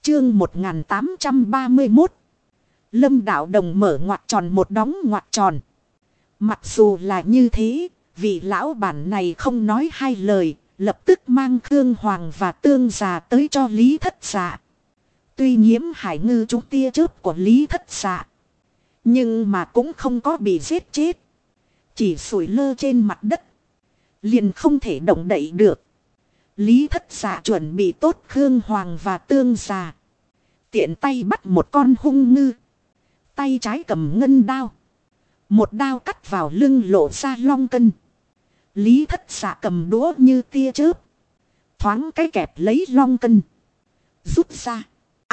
Chương 1831. Lâm Đạo Đồng mở ngoặc tròn một đóng ngoặc tròn. Mặc dù là như thế, vị lão bản này không nói hai lời, lập tức mang Khương Hoàng và Tương Già tới cho Lý Thất Dạ. Tuy Nhiễm Hải Ngư trúng tia chớp của Lý Thất Dạ, nhưng mà cũng không có bị giết chết. Chỉ sủi lơ trên mặt đất, liền không thể động đậy được. Lý Thất Dạ chuẩn bị tốt Khương Hoàng và Tương Già, tiện tay bắt một con hung ngư. Tay trái cầm ngân đao, một đao cắt vào lưng lộ ra long cân. Lý Thất Dạ cầm đũa như tia chớp, thoáng cái kẹp lấy long cân, rút ra.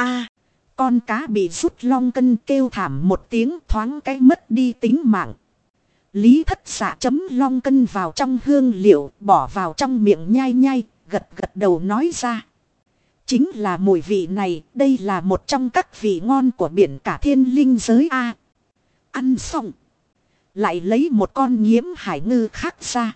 Con cá bị rút long cân kêu thảm một tiếng, thoáng cái mất đi tính mạng. Lý Thất Dạ chấm long cân vào trong hương liệu, bỏ vào trong miệng nhai nhai, gật gật đầu nói ra. Chính là mùi vị này, đây là một trong các vị ngon của biển cả thiên linh giới a. Ăn xong, lại lấy một con Nhiễm Hải Ngư khác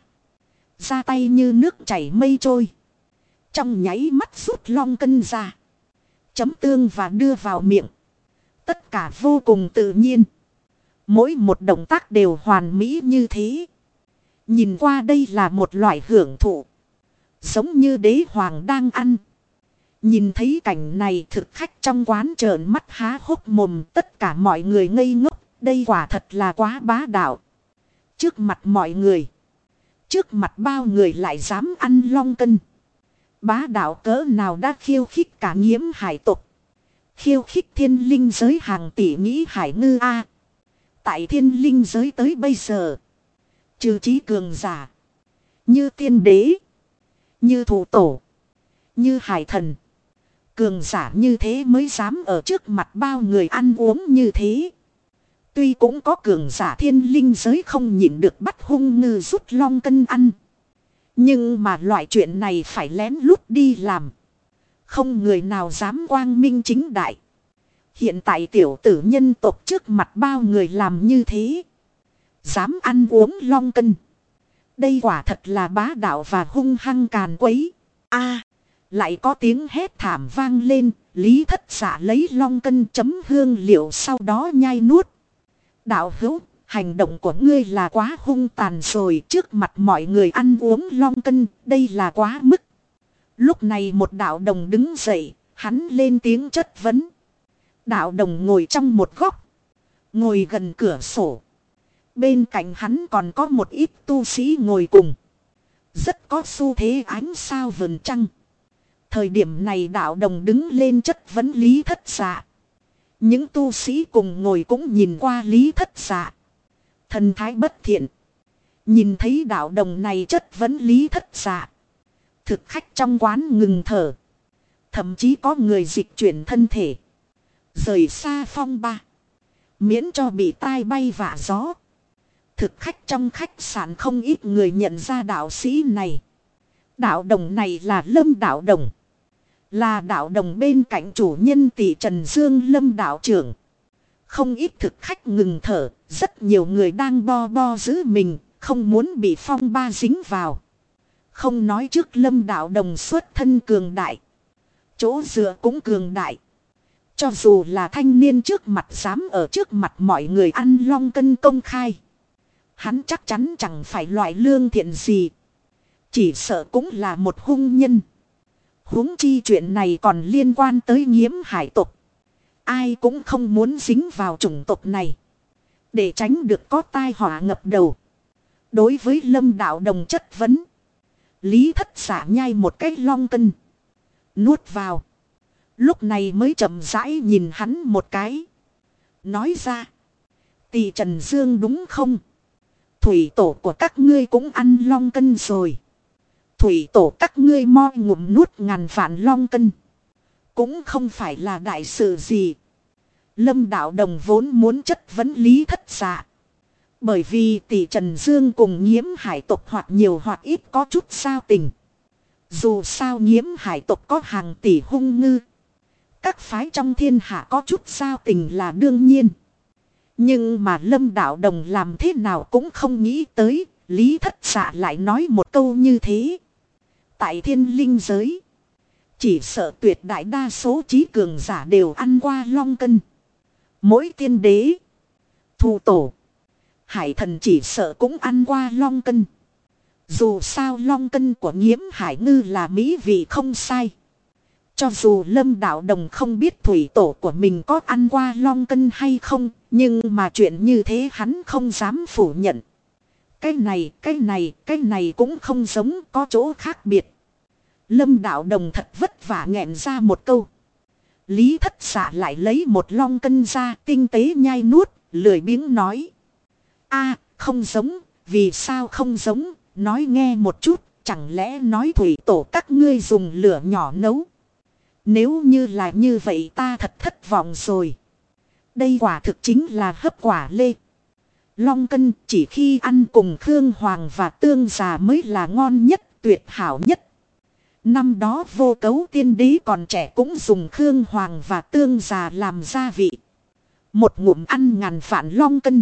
ra tay như nước chảy mây trôi. Trong nháy mắt rút long cân ra, chấm tương và đưa vào miệng. Tất cả vô cùng tự nhiên. Mỗi một động tác đều hoàn mỹ như thế. Nhìn qua đây là một loại hưởng thụ, giống như đế hoàng đang ăn. Nhìn thấy cảnh này, thực khách trong quán trợn mắt há hốc mồm, tất cả mọi người ngây ngốc. Đây quả thật là quá bá đạo. Trước mặt mọi người, trước mặt bao người lại dám ăn long cân. Bá đạo cỡ nào đã khiêu khích cả Nhiễm hải tộc, khiêu khích thiên linh giới hàng tỷ nghĩ hải ngư a. Tại thiên linh giới tới bây giờ, trừ trí cường giả như tiên đế, như thủ tổ, như hải thần, cường giả như thế mới dám ở trước mặt bao người ăn uống như thế. Tuy cũng có cường giả thiên linh giới không nhịn được bắt hung ngư rút long cân ăn, nhưng mà loại chuyện này phải lén lút đi làm, không người nào dám quang minh chính đại. Hiện tại tiểu tử nhân tộc trước mặt bao người làm như thế, dám ăn uống long cân, đây quả thật là bá đạo và hung hăng càn quấy. Lại có tiếng hét thảm vang lên. Lý Thất Dạ lấy long cân chấm hương liệu, sau đó nhai nuốt. Đạo hữu, hành động của ngươi là quá hung tàn rồi, trước mặt mọi người ăn uống long cân, đây là quá mức. Lúc này một đạo đồng đứng dậy, hắn lên tiếng chất vấn. Đạo đồng ngồi trong một góc, ngồi gần cửa sổ. Bên cạnh hắn còn có một ít tu sĩ ngồi cùng, rất có xu thế ánh sao vầng trăng. Thời điểm này đạo đồng đứng lên chất vấn Lý Thất Dạ. Những tu sĩ cùng ngồi cũng nhìn qua Lý Thất Dạ, thần thái bất thiện. Nhìn thấy đạo đồng này chất vấn Lý Thất Dạ, thực khách trong quán ngừng thở. Thậm chí có người dịch chuyển thân thể, rời xa phong ba, miễn cho bị tai bay vạ gió. Thực khách trong khách sạn không ít người nhận ra đạo sĩ này. Đạo đồng này là Lâm Đạo Đồng, là đạo đồng bên cạnh chủ nhân tỷ Trần Dương Lâm đạo trưởng. Không ít thực khách ngừng thở, rất nhiều người đang bo giữ mình, không muốn bị phong ba dính vào. Không nói trước Lâm đạo đồng xuất thân cường đại, chỗ dựa cũng cường đại. Cho dù là thanh niên trước mặt dám ở trước mặt mọi người ăn long cân công khai, hắn chắc chắn chẳng phải loại lương thiện gì, chỉ sợ cũng là một hung nhân. Huống chi chuyện này còn liên quan tới Nhiễm hải tộc, ai cũng không muốn dính vào chủng tộc này, để tránh được có tai họa ngập đầu. Đối với Lâm đạo đồng chất vấn, Lý Thất Dạ nhai một cái long cân, nuốt vào, lúc này mới chậm rãi nhìn hắn một cái, nói ra. Tỷ Trần Dương đúng không? Thủy tổ của các ngươi cũng ăn long cân rồi. Thủy tổ các ngươi moi ngụm nuốt ngàn vạn long cân, cũng không phải là đại sự gì. Lâm đạo đồng vốn muốn chất vấn Lý Thất Dạ, bởi vì tỷ Trần Dương cùng Nhiễm hải tộc hoặc nhiều hoặc ít có chút giao tình. Dù sao Nhiễm hải tộc có hàng tỷ hung ngư, các phái trong thiên hạ có chút giao tình là đương nhiên. Nhưng mà Lâm đạo đồng làm thế nào cũng không nghĩ tới, Lý Thất Dạ lại nói một câu như thế. Tại thiên linh giới, Chỉ sợ tuyệt đại đa số trí cường giả đều ăn qua long cân. Mỗi tiên đế, thù tổ, hải thần chỉ sợ cũng ăn qua long cân. Dù sao long cân của Nghiễm Hải Ngư là mỹ vị không sai. Cho dù Lâm Đạo Đồng không biết thủy tổ của mình có ăn qua long cân hay không, nhưng mà chuyện như thế hắn không dám phủ nhận. Cái này cũng không giống, có chỗ khác biệt. Lâm Đạo Đồng thật vất vả nghẹn ra một câu. Lý Thất Xạ lại lấy một long cân ra, tinh tế nhai nuốt, lười biếng nói. A, không giống, vì sao không giống, nói nghe một chút, chẳng lẽ nói thủy tổ các ngươi dùng lửa nhỏ nấu. Nếu như là như vậy ta thật thất vọng rồi. Đây quả thực chính là hấp quả lê. Long cân chỉ khi ăn cùng Khương Hoàng và tương già mới là ngon nhất, tuyệt hảo nhất. Năm đó Vô Cấu tiên đế còn trẻ cũng dùng Khương Hoàng và tương già làm gia vị. Một ngụm ăn ngàn vạn long cân.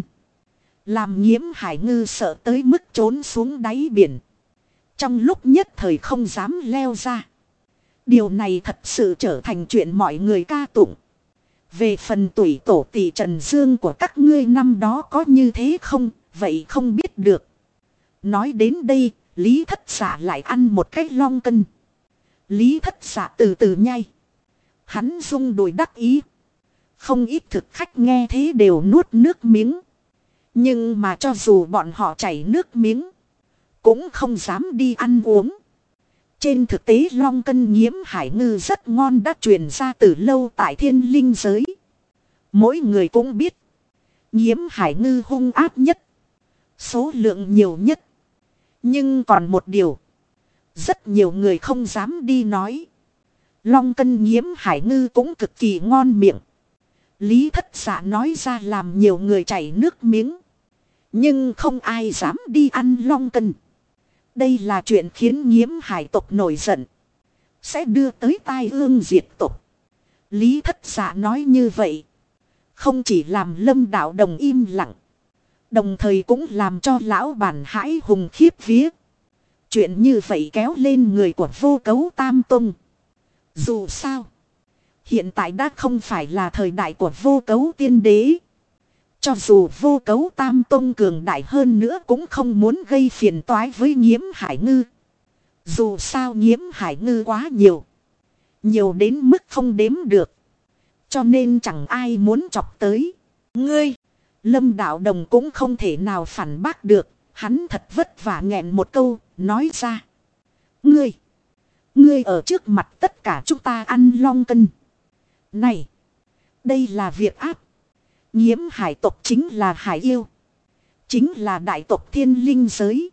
Làm Nghiễm Hải Ngư sợ tới mức trốn xuống đáy biển. Trong lúc nhất thời không dám leo ra. Điều này thật sự trở thành chuyện mọi người ca tụng. Về phần tuổi tổ tỷ Trần Dương của các ngươi năm đó có như thế không, vậy không biết được. Nói đến đây, Lý Thất Xạ lại ăn một cái long cân. Lý Thất Xạ từ từ nhai. Hắn rung đùi đắc ý. Không ít thực khách nghe thế đều nuốt nước miếng. Nhưng mà cho dù bọn họ chảy nước miếng, cũng không dám đi ăn uống. Trên thực tế long cân Nghiễm Hải Ngư rất ngon đã truyền ra từ lâu tại Thiên Linh giới. Mỗi người cũng biết. Nghiễm Hải Ngư hung ác nhất. Số lượng nhiều nhất. Nhưng còn một điều. Rất nhiều người không dám đi nói. Long cân Nghiễm Hải Ngư cũng cực kỳ ngon miệng. Lý Thất Xạ nói ra làm nhiều người chảy nước miếng. Nhưng không ai dám đi ăn long cân. Đây là chuyện khiến Nghiễm Hải tộc nổi giận. Sẽ đưa tới tai ương diệt tộc. Lý Thất Xạ nói như vậy. Không chỉ làm Lâm Đạo Đồng im lặng. Đồng thời cũng làm cho lão bản hãi hùng khiếp vía. Chuyện như vậy kéo lên người của Vô Cấu Tam Tông. Dù sao. Hiện tại đã không phải là thời đại của Vô Cấu Tiên Đế. Cho dù Vô Cấu Tam Tông cường đại hơn nữa cũng không muốn gây phiền toái với Nghiễm Hải Ngư. Dù sao Nghiễm Hải Ngư quá nhiều. Nhiều đến mức không đếm được. Cho nên chẳng ai muốn chọc tới. Ngươi, Lâm Đạo Đồng cũng không thể nào phản bác được. Hắn thật vất vả nghẹn một câu, nói ra. Ngươi ở trước mặt tất cả chúng ta ăn long cân. Này, đây là việc áp. Nghiễm Hải tộc chính là hải yêu. Chính là đại tộc Thiên Linh giới.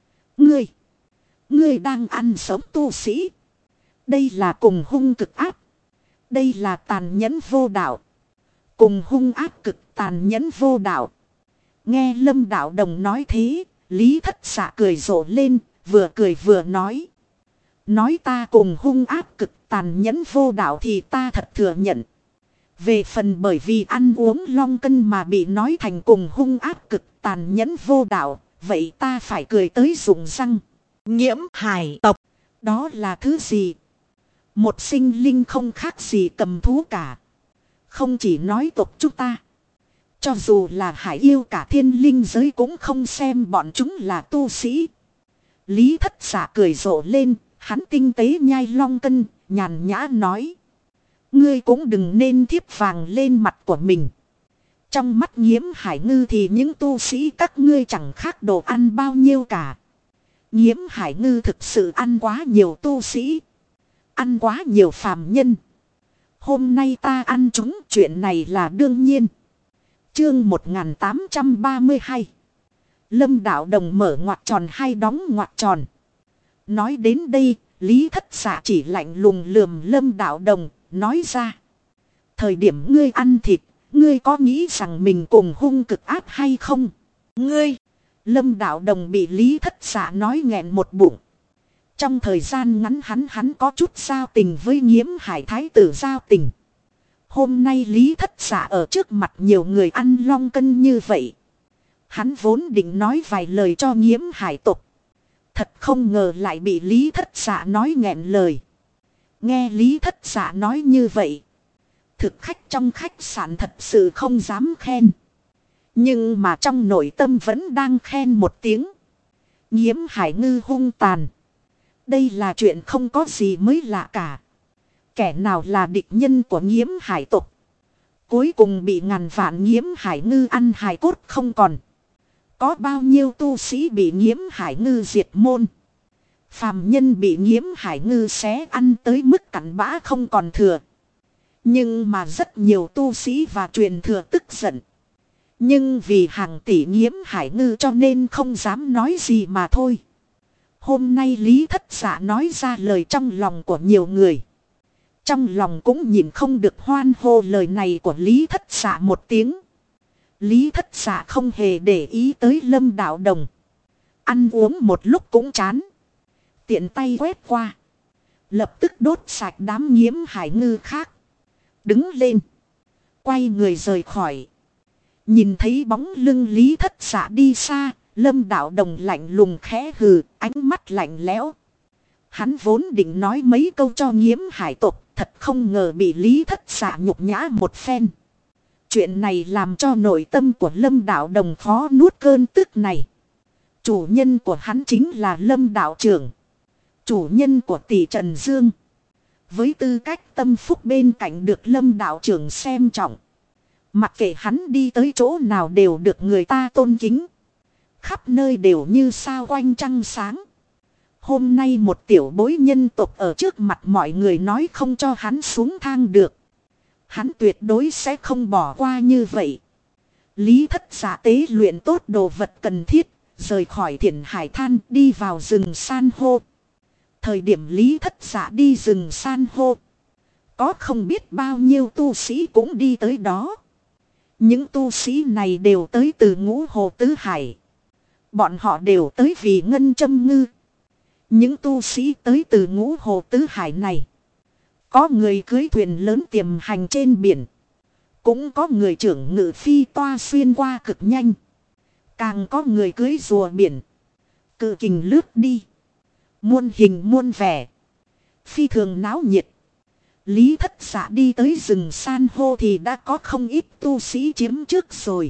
Ngươi đang ăn sống tu sĩ. Đây là cùng hung cực áp. Đây là tàn nhẫn vô đạo. Cùng hung áp cực tàn nhẫn vô đạo. Nghe Lâm Đạo Đồng nói thế, Lý Thất Xạ cười rộ lên, vừa cười vừa nói. Nói ta cùng hung áp cực tàn nhẫn vô đạo thì ta thật thừa nhận. Về phần bởi vì ăn uống long cân mà bị nói thành cùng hung áp cực tàn nhẫn vô đạo, vậy ta phải cười tới rụng răng. Nghiễm Hải tộc, đó là thứ gì? Một sinh linh không khác gì cầm thú cả. Không chỉ nói tộc chúng ta. Cho dù là hải yêu cả Thiên Linh giới cũng không xem bọn chúng là tu sĩ. Lý Thất Xạ cười rộ lên, hắn tinh tế nhai long cân, nhàn nhã nói. Ngươi cũng đừng nên thiếp vàng lên mặt của mình. Trong mắt Nghiễm Hải Ngư thì những tu sĩ các ngươi chẳng khác đồ ăn bao nhiêu cả. Nghiễm Hải Ngư thực sự ăn quá nhiều tu sĩ. Ăn quá nhiều phàm nhân. Hôm nay ta ăn chúng chuyện này là đương nhiên. Chương 1832. Lâm Đạo Đồng mở ngoặc tròn hay đóng ngoặc tròn. Nói đến đây, Lý Thất Xạ chỉ lạnh lùng lườm Lâm Đạo Đồng, nói ra. Thời điểm ngươi ăn thịt, ngươi có nghĩ rằng mình cùng hung cực áp hay không? Ngươi, Lâm Đạo Đồng bị Lý Thất Xạ nói nghẹn một bụng. Trong thời gian ngắn hắn có chút giao tình với Nghiễm Hải Thái tử giao tình. Hôm nay Lý Thất Xạ ở trước mặt nhiều người ăn long cân như vậy. Hắn vốn định nói vài lời cho Nghiễm Hải tộc. Thật không ngờ lại bị Lý Thất Xạ nói nghẹn lời. Nghe Lý Thất Dạ nói như vậy. Thực khách trong khách sạn thật sự không dám khen. Nhưng mà trong nội tâm vẫn đang khen một tiếng. Nhiễm Hải Ngư hung tàn. Đây là chuyện không có gì mới lạ cả. Kẻ nào là địch nhân của Nhiễm Hải tộc. Cuối cùng bị ngàn vạn Nhiễm Hải Ngư ăn hài cốt không còn. Có bao nhiêu tu sĩ bị Nhiễm Hải Ngư diệt môn. Phàm nhân bị Nhiễm Hải Ngư xé ăn tới mức cặn bã không còn thừa. Nhưng mà rất nhiều tu sĩ và truyền thừa tức giận. Nhưng vì hàng tỷ Nhiễm Hải Ngư cho nên không dám nói gì mà thôi. Hôm nay Lý Thất Dạ nói ra lời trong lòng của nhiều người. Trong lòng cũng nhìn không được hoan hô lời này của Lý Thất Dạ một tiếng. Lý Thất Dạ không hề để ý tới Lâm Đạo Đồng. Ăn uống một lúc cũng chán. Tiện tay quét qua. Lập tức đốt sạch đám Nhiễm Hải Ngư khác. Đứng lên. Quay người rời khỏi. Nhìn thấy bóng lưng Lý Thất Dạ đi xa. Lâm Đạo Đồng lạnh lùng khẽ hừ. Ánh mắt lạnh lẽo. Hắn vốn định nói mấy câu cho Nhiễm Hải tộc. Thật không ngờ bị Lý Thất Dạ nhục nhã một phen. Chuyện này làm cho nội tâm của Lâm Đạo Đồng khó nuốt cơn tức này. Chủ nhân của hắn chính là Lâm Đạo Trưởng. Chủ nhân của tỷ Trần Dương. Với tư cách tâm phúc bên cạnh được Lâm Đạo Trưởng xem trọng. Mặc kệ hắn đi tới chỗ nào đều được người ta tôn kính. Khắp nơi đều như sao quanh trăng sáng. Hôm nay một tiểu bối nhân tộc ở trước mặt mọi người nói không cho hắn xuống thang được. Hắn tuyệt đối sẽ không bỏ qua như vậy. Lý Thất Dạ tế luyện tốt đồ vật cần thiết. Rời khỏi Thiển Hải Than đi vào rừng san hô. Thời điểm Lý Thất Dạ đi rừng san hô. Có không biết bao nhiêu tu sĩ cũng đi tới đó. Những tu sĩ này đều tới từ Ngũ Hồ Tứ Hải. Bọn họ đều tới vì Ngân Châm Ngư. Những tu sĩ tới từ Ngũ Hồ Tứ Hải này. Có người cưới thuyền lớn tiềm hành trên biển. Cũng có người trưởng ngự phi toa xuyên qua cực nhanh. Càng có người cưới rùa biển. Cự kình lướt đi. Muôn hình muôn vẻ. Phi thường náo nhiệt. Lý Thất Dạ đi tới rừng san hô thì đã có không ít tu sĩ chiếm trước rồi.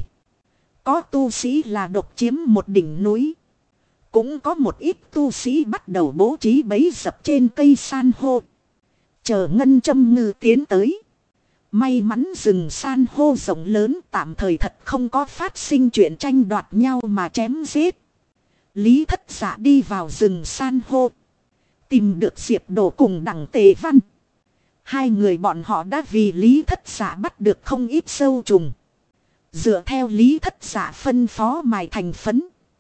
Có tu sĩ là độc chiếm một đỉnh núi. Cũng có một ít tu sĩ bắt đầu bố trí bẫy dập trên cây san hô. Chờ Ngân Châm Ngư tiến tới. May mắn rừng san hô rộng lớn tạm thời thật không có phát sinh chuyện tranh đoạt nhau mà chém giết. Lý Thất Dạ đi vào rừng san hô. Tìm được Diệp Đồ cùng Đằng Tề Văn. Hai người bọn họ đã vì Lý Thất Dạ bắt được không ít sâu trùng. Dựa theo Lý Thất Dạ phân phó mài thành phấn.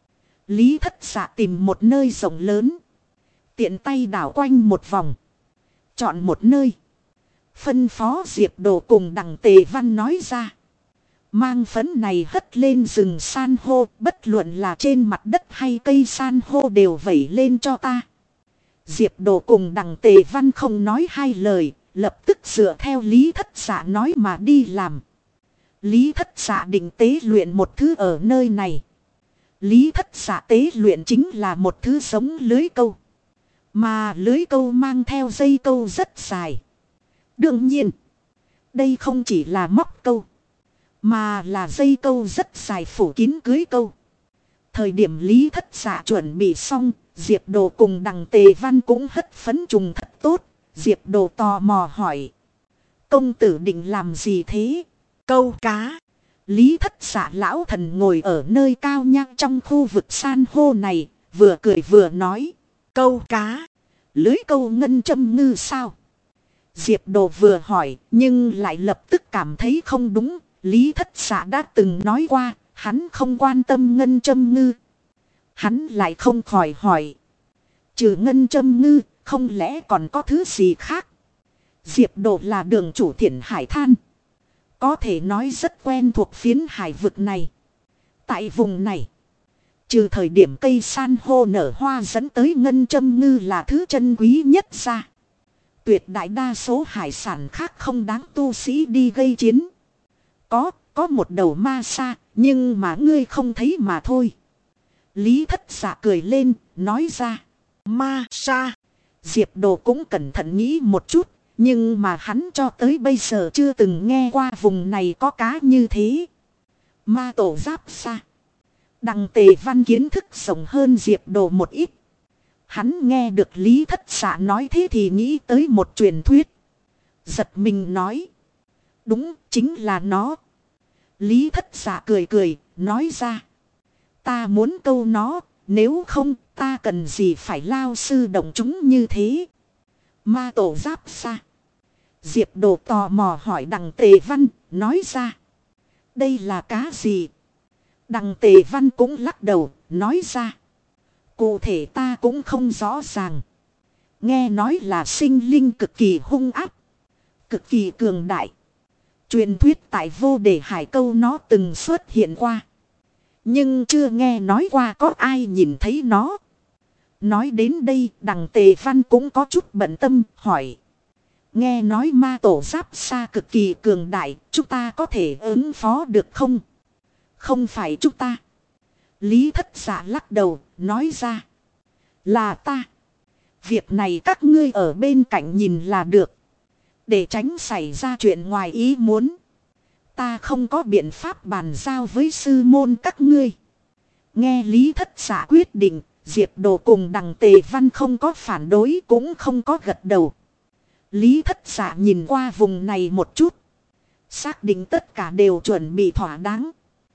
Lý Thất Dạ tìm một nơi rộng lớn. Tiện tay đảo quanh một vòng. Chọn một nơi. Phân phó Diệp Đồ cùng Đằng Tề Văn nói ra. Mang phấn này hất lên rừng san hô. Bất luận là trên mặt đất hay cây san hô đều vẩy lên cho ta. Diệp Đồ cùng Đằng Tề Văn không nói hai lời. Lập tức dựa theo Lý Thất Dạ nói mà đi làm. Lý Thất Dạ định tế luyện một thứ ở nơi này. Lý Thất Dạ tế luyện chính là một thứ giống lưới câu. Mà lưới câu mang theo dây câu rất dài. Đương nhiên, đây không chỉ là móc câu. Mà là dây câu rất dài phủ kín cưới câu. Thời điểm Lý Thất Dạ chuẩn bị xong, Diệp Đồ cùng Đằng Tề Văn cũng hất phấn trùng thật tốt. Diệp Đồ tò mò hỏi. Công tử định làm gì thế? Câu cá. Lý Thất Dạ lão thần ngồi ở nơi cao nhang trong khu vực san hô này. Vừa cười vừa nói. Câu cá. Lưới câu Ngân Châm Ngư sao? Diệp Đồ vừa hỏi nhưng lại lập tức cảm thấy không đúng. Lý Thất Dạ đã từng nói qua. Hắn không quan tâm Ngân Châm Ngư. Hắn lại không khỏi hỏi. Trừ Ngân Châm Ngư. Không lẽ còn có thứ gì khác? Diệp Đồ là đường chủ Thiển Hải Than. Có thể nói rất quen thuộc phiến hải vực này. Tại vùng này. Trừ thời điểm cây san hô nở hoa dẫn tới Ngân Châm Ngư là thứ chân quý nhất ra. Tuyệt đại đa số hải sản khác không đáng tu sĩ đi gây chiến. Có một đầu ma sa. Nhưng mà ngươi không thấy mà thôi. Lý Thất Dạ cười lên. Nói ra. Ma sa. Diệp Đồ cũng cẩn thận nghĩ một chút. Nhưng mà hắn cho tới bây giờ chưa từng nghe qua vùng này có cá như thế. Ma tổ giáp xa. Đằng Tề Văn kiến thức rộng hơn Diệp Đồ một ít. Hắn nghe được Lý Thất Xạ nói thế thì nghĩ tới một truyền thuyết. Giật mình nói. Đúng, chính là nó. Lý Thất Xạ cười cười, nói ra. Ta muốn câu nó, nếu không ta cần gì phải lao sư động chúng như thế. Ma tổ giáp xa. Diệp Đồ tò mò hỏi đằng Tề Văn, nói ra. Đây là cá gì? Đằng Tề Văn cũng lắc đầu, nói ra. Cụ thể ta cũng không rõ ràng. Nghe nói là sinh linh cực kỳ hung ác, cực kỳ cường đại. Truyền thuyết tại Vô Đề Hải Câu nó từng xuất hiện qua. Nhưng chưa nghe nói qua có ai nhìn thấy nó. Nói đến đây đằng Tề Văn cũng có chút bận tâm hỏi. Nghe nói ma tổ giáp xa cực kỳ cường đại, chúng ta có thể ứng phó được không? Không phải chúng ta. Lý Thất Xạ lắc đầu, nói ra. Là ta. Việc này các ngươi ở bên cạnh nhìn là được. Để tránh xảy ra chuyện ngoài ý muốn. Ta không có biện pháp bàn giao với sư môn các ngươi. Nghe Lý Thất Xạ quyết định, Diệp Đồ cùng đằng Tề Văn không có phản đối cũng không có gật đầu. Lý Thất Xạ nhìn qua vùng này một chút. Xác định tất cả đều chuẩn bị thỏa đáng.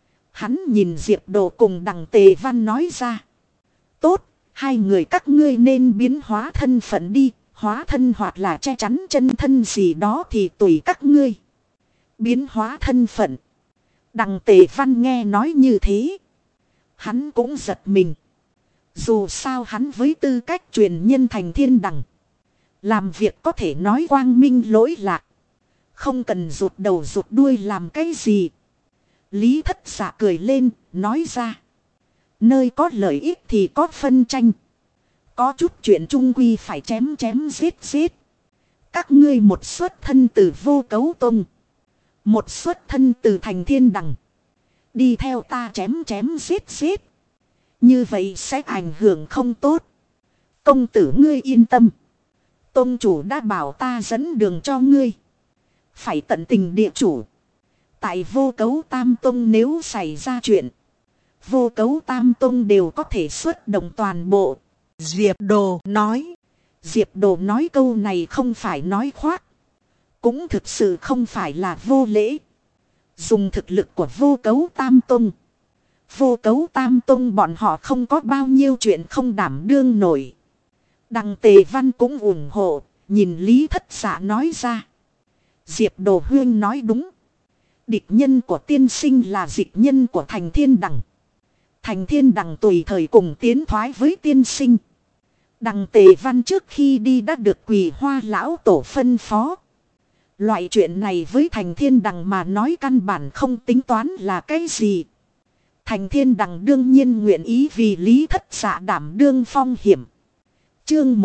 Hắn nhìn Diệp Đồ cùng đằng Tề Văn nói ra. Tốt, hai người các ngươi nên biến hóa thân phận đi. Hóa thân hoặc là che chắn chân thân gì đó thì tùy các ngươi. Biến hóa thân phận. Đằng Tề Văn nghe nói như thế. Hắn cũng giật mình. Dù sao hắn với tư cách truyền nhân thành thiên đằng. Làm việc có thể nói quang minh lỗi lạc. Không cần rụt đầu rụt đuôi làm cái gì. Lý Thất Xạ cười lên, nói ra. Nơi có lợi ích thì có phân tranh. Có chút chuyện chung quy phải chém chém giết giết. Các ngươi một xuất thân từ Vô Cấu Tông. Một xuất thân từ thành thiên đằng. Đi theo ta chém chém giết giết. Như vậy sẽ ảnh hưởng không tốt. Công tử ngươi yên tâm. Tông chủ đã bảo ta dẫn đường cho ngươi. Phải tận tình địa chủ. Tại Vô Cấu Tam Tông nếu xảy ra chuyện. Vô Cấu Tam Tông đều có thể xuất động toàn bộ. Diệp Đồ nói. Diệp Đồ nói câu này không phải nói khoác. Cũng thực sự không phải là vô lễ. Dùng thực lực của Vô Cấu Tam Tông. Vô Cấu Tam Tông bọn họ không có bao nhiêu chuyện không đảm đương nổi. Đằng Tề Văn cũng ủng hộ. Nhìn Lý Thất Xạ nói ra. Diệp Đồ huyên nói đúng. Địch nhân của tiên sinh là dịch nhân của thành thiên đằng. Thành thiên đằng tùy thời cùng tiến thoái với tiên sinh. Đằng Tề Văn trước khi đi đã được Quỳ Hoa lão tổ phân phó. Loại chuyện này với thành thiên đằng mà nói căn bản không tính toán là cái gì. Thành thiên đằng đương nhiên nguyện ý vì Lý Thất Xạ đảm đương phong hiểm. Chương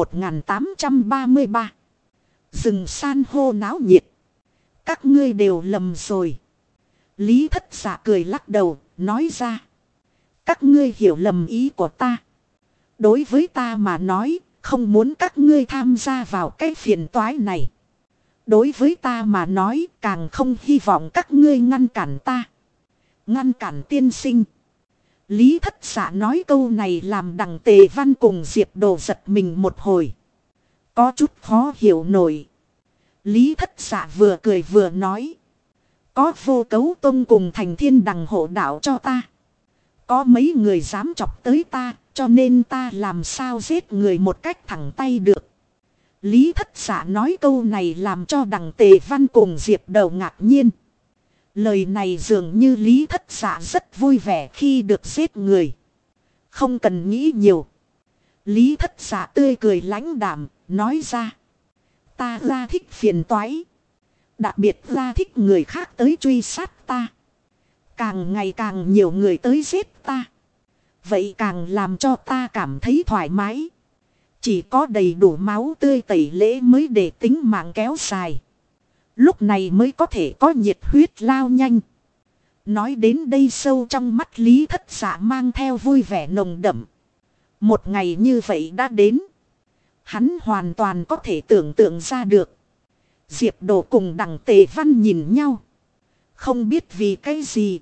1833. Rừng san hô náo nhiệt. Các ngươi đều lầm rồi. Lý Thất Xạ cười lắc đầu, nói ra. Các ngươi hiểu lầm ý của ta. Đối với ta mà nói, không muốn các ngươi tham gia vào cái phiền toái này. Đối với ta mà nói, càng không hy vọng các ngươi ngăn cản ta. Ngăn cản tiên sinh. Lý Thất Xạ nói câu này làm đằng Tề Văn cùng Diệp Đồ giật mình một hồi. Có chút khó hiểu nổi. Lý Thất Xạ vừa cười vừa nói. Có Vô Cấu Tông cùng thành thiên đằng hộ đạo cho ta. Có mấy người dám chọc tới ta, cho nên ta làm sao giết người một cách thẳng tay được. Lý Thất Xạ nói câu này làm cho đằng Tề Văn cùng Diệp Đầu ngạc nhiên. Lời này dường như Lý Thất Xạ rất vui vẻ khi được giết người. Không cần nghĩ nhiều. Lý Thất Xạ tươi cười lãnh đạm, nói ra. Ta ra thích phiền toái. Đặc biệt ra thích người khác tới truy sát ta. Càng ngày càng nhiều người tới giết ta. Vậy càng làm cho ta cảm thấy thoải mái. Chỉ có đầy đủ máu tươi tẩy lễ mới để tính mạng kéo dài. Lúc này mới có thể có nhiệt huyết lao nhanh. Nói đến đây sâu trong mắt Lý Thất Xạ mang theo vui vẻ nồng đậm. Một ngày như vậy đã đến. Hắn hoàn toàn có thể tưởng tượng ra được. Diệp Đồ cùng Đặng Tề Văn nhìn nhau. Không biết vì cái gì.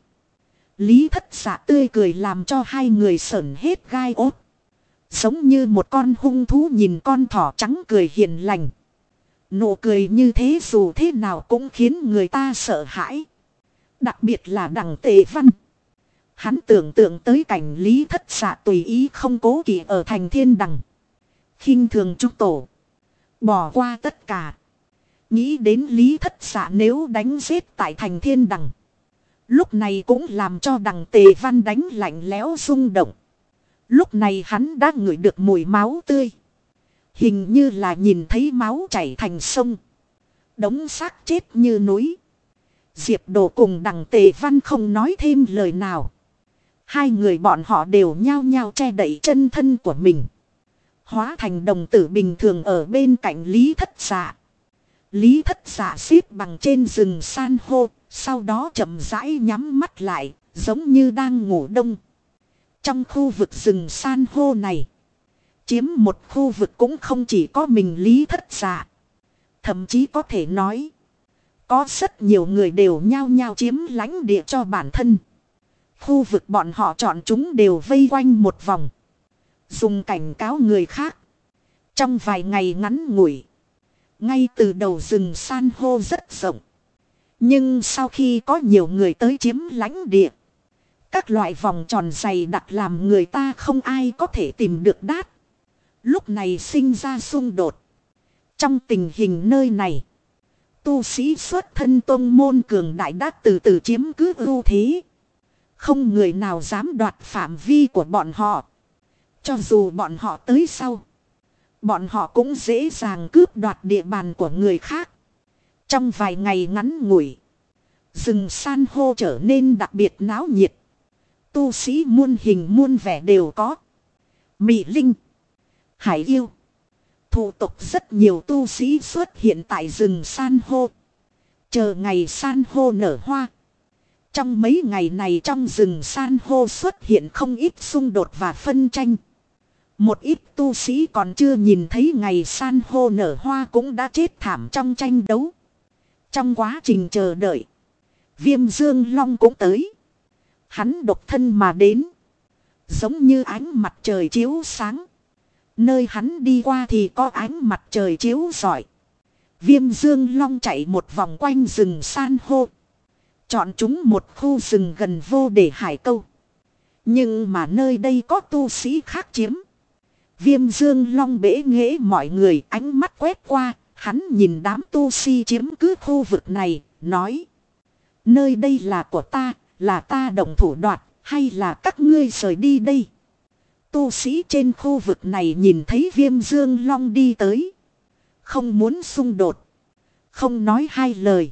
Lý Thất Dạ tươi cười làm cho hai người sởn hết gai ốt. Giống như một con hung thú nhìn con thỏ trắng cười hiền lành. Nụ cười như thế dù thế nào cũng khiến người ta sợ hãi. Đặc biệt là Đặng Tề Văn. Hắn tưởng tượng tới cảnh Lý Thất Dạ tùy ý không cố kỵ ở thành thiên đằng. Khinh thường trúc tổ. Bỏ qua tất cả. Nghĩ đến Lý Thất Dạ nếu đánh giết tại thành thiên đằng. Lúc này cũng làm cho Đặng Tề Văn đánh lạnh lẽo rung động. Lúc này hắn đã ngửi được mùi máu tươi. Hình như là nhìn thấy máu chảy thành sông. Đống xác chết như núi. Diệp Đồ cùng Đặng Tề Văn không nói thêm lời nào. Hai người bọn họ đều nhao nhao che đậy chân thân của mình. Hóa thành đồng tử bình thường ở bên cạnh Lý Thất Dạ. Lý Thất Dạ xếp bằng trên rừng san hô. Sau đó chậm rãi nhắm mắt lại. Giống như đang ngủ đông. Trong khu vực rừng san hô này. Chiếm một khu vực cũng không chỉ có mình Lý Thất Dạ. Thậm chí có thể nói. Có rất nhiều người đều nhao nhao chiếm lãnh địa cho bản thân. Khu vực bọn họ chọn chúng đều vây quanh một vòng. Dùng cảnh cáo người khác. Trong vài ngày ngắn ngủi. Ngay từ đầu rừng san hô rất rộng. Nhưng sau khi có nhiều người tới chiếm lãnh địa. Các loại vòng tròn dày đặc làm người ta không ai có thể tìm được đát. Lúc này sinh ra xung đột. Trong tình hình nơi này. Tu sĩ xuất thân tông môn cường đại đã từ từ chiếm cứ ưu thế. Không người nào dám đoạt phạm vi của bọn họ. Cho dù bọn họ tới sau. Bọn họ cũng dễ dàng cướp đoạt địa bàn của người khác. Trong vài ngày ngắn ngủi. Rừng san hô trở nên đặc biệt náo nhiệt. Tu sĩ muôn hình muôn vẻ đều có. Mị linh. Hải yêu. Thủ tục rất nhiều tu sĩ xuất hiện tại rừng san hô. Chờ ngày san hô nở hoa. Trong mấy ngày này trong rừng san hô xuất hiện không ít xung đột và phân tranh. Một ít tu sĩ còn chưa nhìn thấy ngày san hô nở hoa cũng đã chết thảm trong tranh đấu. Trong quá trình chờ đợi. Viêm Dương Long cũng tới. Hắn độc thân mà đến. Giống như ánh mặt trời chiếu sáng. Nơi hắn đi qua thì có ánh mặt trời chiếu rọi. Viêm Dương Long chạy một vòng quanh rừng san hô. Chọn chúng một khu rừng gần vô để hải câu. Nhưng mà nơi đây có tu sĩ khác chiếm. Viêm Dương Long bể nghễ mọi người, ánh mắt quét qua. Hắn nhìn đám tu sĩ chiếm cứ khu vực này, nói. Nơi đây là của ta, là ta động thủ đoạt, hay là các ngươi rời đi đây? Tu sĩ trên khu vực này nhìn thấy Viêm Dương Long đi tới. Không muốn xung đột. Không nói hai lời.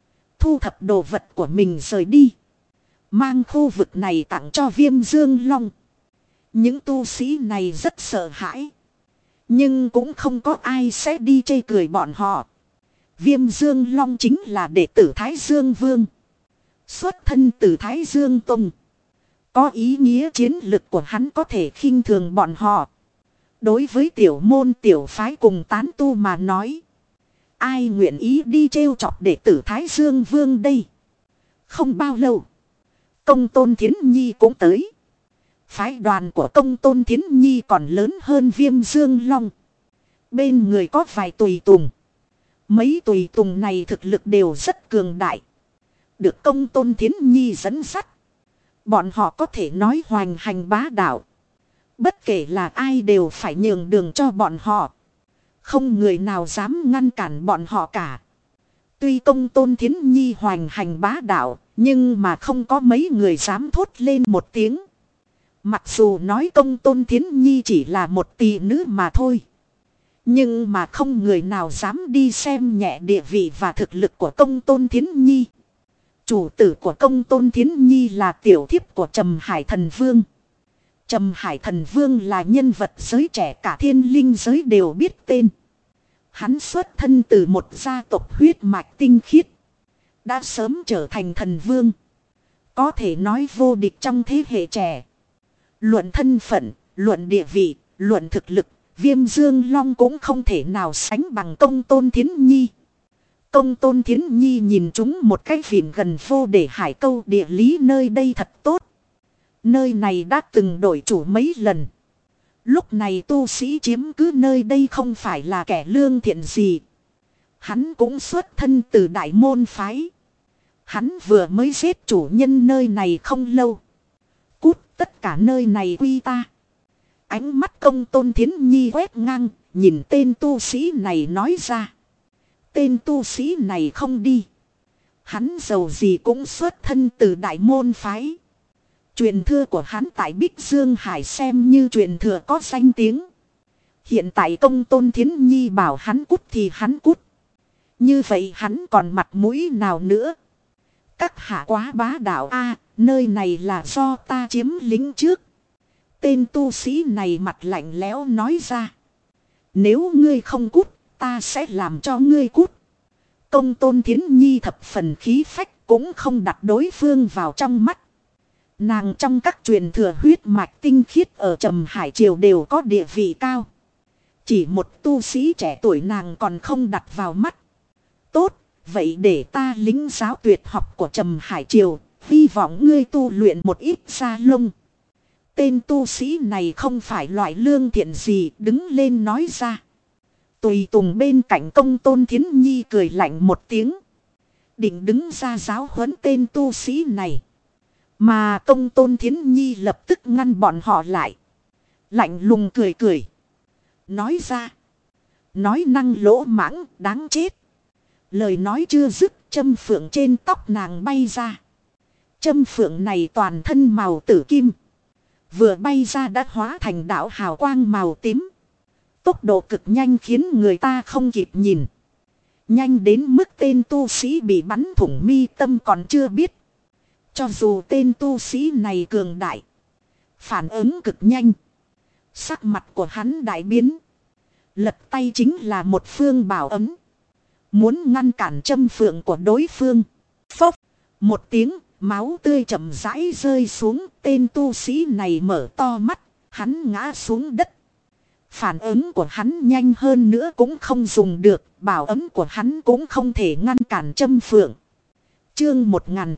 Thu thập đồ vật của mình rời đi. Mang khu vực này tặng cho Viêm Dương Long. Những tu sĩ này rất sợ hãi. Nhưng cũng không có ai sẽ đi chê cười bọn họ. Viêm Dương Long chính là đệ tử Thái Dương Vương. Xuất thân từ Thái Dương Tông. Có ý nghĩa chiến lực của hắn có thể khinh thường bọn họ. Đối với tiểu môn tiểu phái cùng tán tu mà nói. Ai nguyện ý đi trêu chọc đệ tử Thái Dương Vương đây? Không bao lâu. Công Tôn Thiến Nhi cũng tới. Phái đoàn của Công Tôn Thiến Nhi còn lớn hơn Viêm Dương Long. Bên người có vài tùy tùng. Mấy tùy tùng này thực lực đều rất cường đại. Được Công Tôn Thiến Nhi dẫn dắt. Bọn họ có thể nói hoành hành bá đạo. Bất kể là ai đều phải nhường đường cho bọn họ. Không người nào dám ngăn cản bọn họ cả. Tuy Công Tôn Thiến Nhi hoành hành bá đạo, nhưng mà không có mấy người dám thốt lên một tiếng. Mặc dù nói Công Tôn Thiến Nhi chỉ là một tỷ nữ mà thôi. Nhưng mà không người nào dám đi xem nhẹ địa vị và thực lực của Công Tôn Thiến Nhi. Chủ tử của Công Tôn Thiến Nhi là tiểu thiếp của Trầm Hải Thần Vương. Trầm Hải Thần Vương là nhân vật giới trẻ cả thiên linh giới đều biết tên. Hắn xuất thân từ một gia tộc huyết mạch tinh khiết. Đã sớm trở thành thần vương. Có thể nói vô địch trong thế hệ trẻ. Luận thân phận, luận địa vị, luận thực lực, Viêm Dương Long cũng không thể nào sánh bằng Công Tôn Thiến Nhi. Công Tôn Thiến Nhi nhìn chúng một cái vịn gần vô để hải câu, địa lý nơi đây thật tốt. Nơi này đã từng đổi chủ mấy lần. Lúc này tu sĩ chiếm cứ nơi đây không phải là kẻ lương thiện gì. Hắn cũng xuất thân từ đại môn phái. Hắn vừa mới giết chủ nhân nơi này không lâu. Cút, tất cả nơi này quy ta. Ánh mắt Công Tôn Thiến Nhi quét ngang, nhìn tên tu sĩ này nói ra. Tên tu sĩ này không đi. Hắn giàu gì cũng xuất thân từ đại môn phái. Truyền thừa của hắn tại Bích Dương Hải xem như truyền thừa có danh tiếng. Hiện tại Công Tôn Thiến Nhi bảo hắn cút thì hắn cút. Như vậy hắn còn mặt mũi nào nữa? Các hạ quá bá đạo a, nơi này là do ta chiếm lĩnh trước. Tên tu sĩ này mặt lạnh lẽo nói ra. Nếu ngươi không cút, ta sẽ làm cho ngươi cút. Công Tôn Thiến Nhi thập phần khí phách, cũng không đặt đối phương vào trong mắt. Nàng trong các truyền thừa huyết mạch tinh khiết ở Trầm Hải Triều đều có địa vị cao. Chỉ một tu sĩ trẻ tuổi nàng còn không đặt vào mắt. Tốt, vậy để ta lính giáo tuyệt học của Trầm Hải Triều, hy vọng ngươi tu luyện một ít da lông. Tên tu sĩ này không phải loại lương thiện gì, đứng lên nói ra. Tùy tùng bên cạnh Công Tôn Thiến Nhi cười lạnh một tiếng. Định đứng ra giáo huấn tên tu sĩ này. Mà Công Tôn Thiến Nhi lập tức ngăn bọn họ lại. Lạnh lùng cười cười. Nói ra. Nói năng lỗ mãng, đáng chết. Lời nói chưa dứt, châm phượng trên tóc nàng bay ra. Châm phượng này toàn thân màu tử kim. Vừa bay ra đã hóa thành đạo hào quang màu tím. Tốc độ cực nhanh khiến người ta không kịp nhìn. Nhanh đến mức tên tu sĩ bị bắn thủng mi tâm còn chưa biết. Cho dù tên tu sĩ này cường đại. Phản ứng cực nhanh. Sắc mặt của hắn đại biến. Lật tay chính là một phương bảo ấm. Muốn ngăn cản châm phượng của đối phương. Phốc. Một tiếng. Máu tươi chậm rãi rơi xuống. Tên tu sĩ này mở to mắt. Hắn ngã xuống đất. Phản ứng của hắn nhanh hơn nữa cũng không dùng được. Bảo ấm của hắn cũng không thể ngăn cản châm phượng. Chương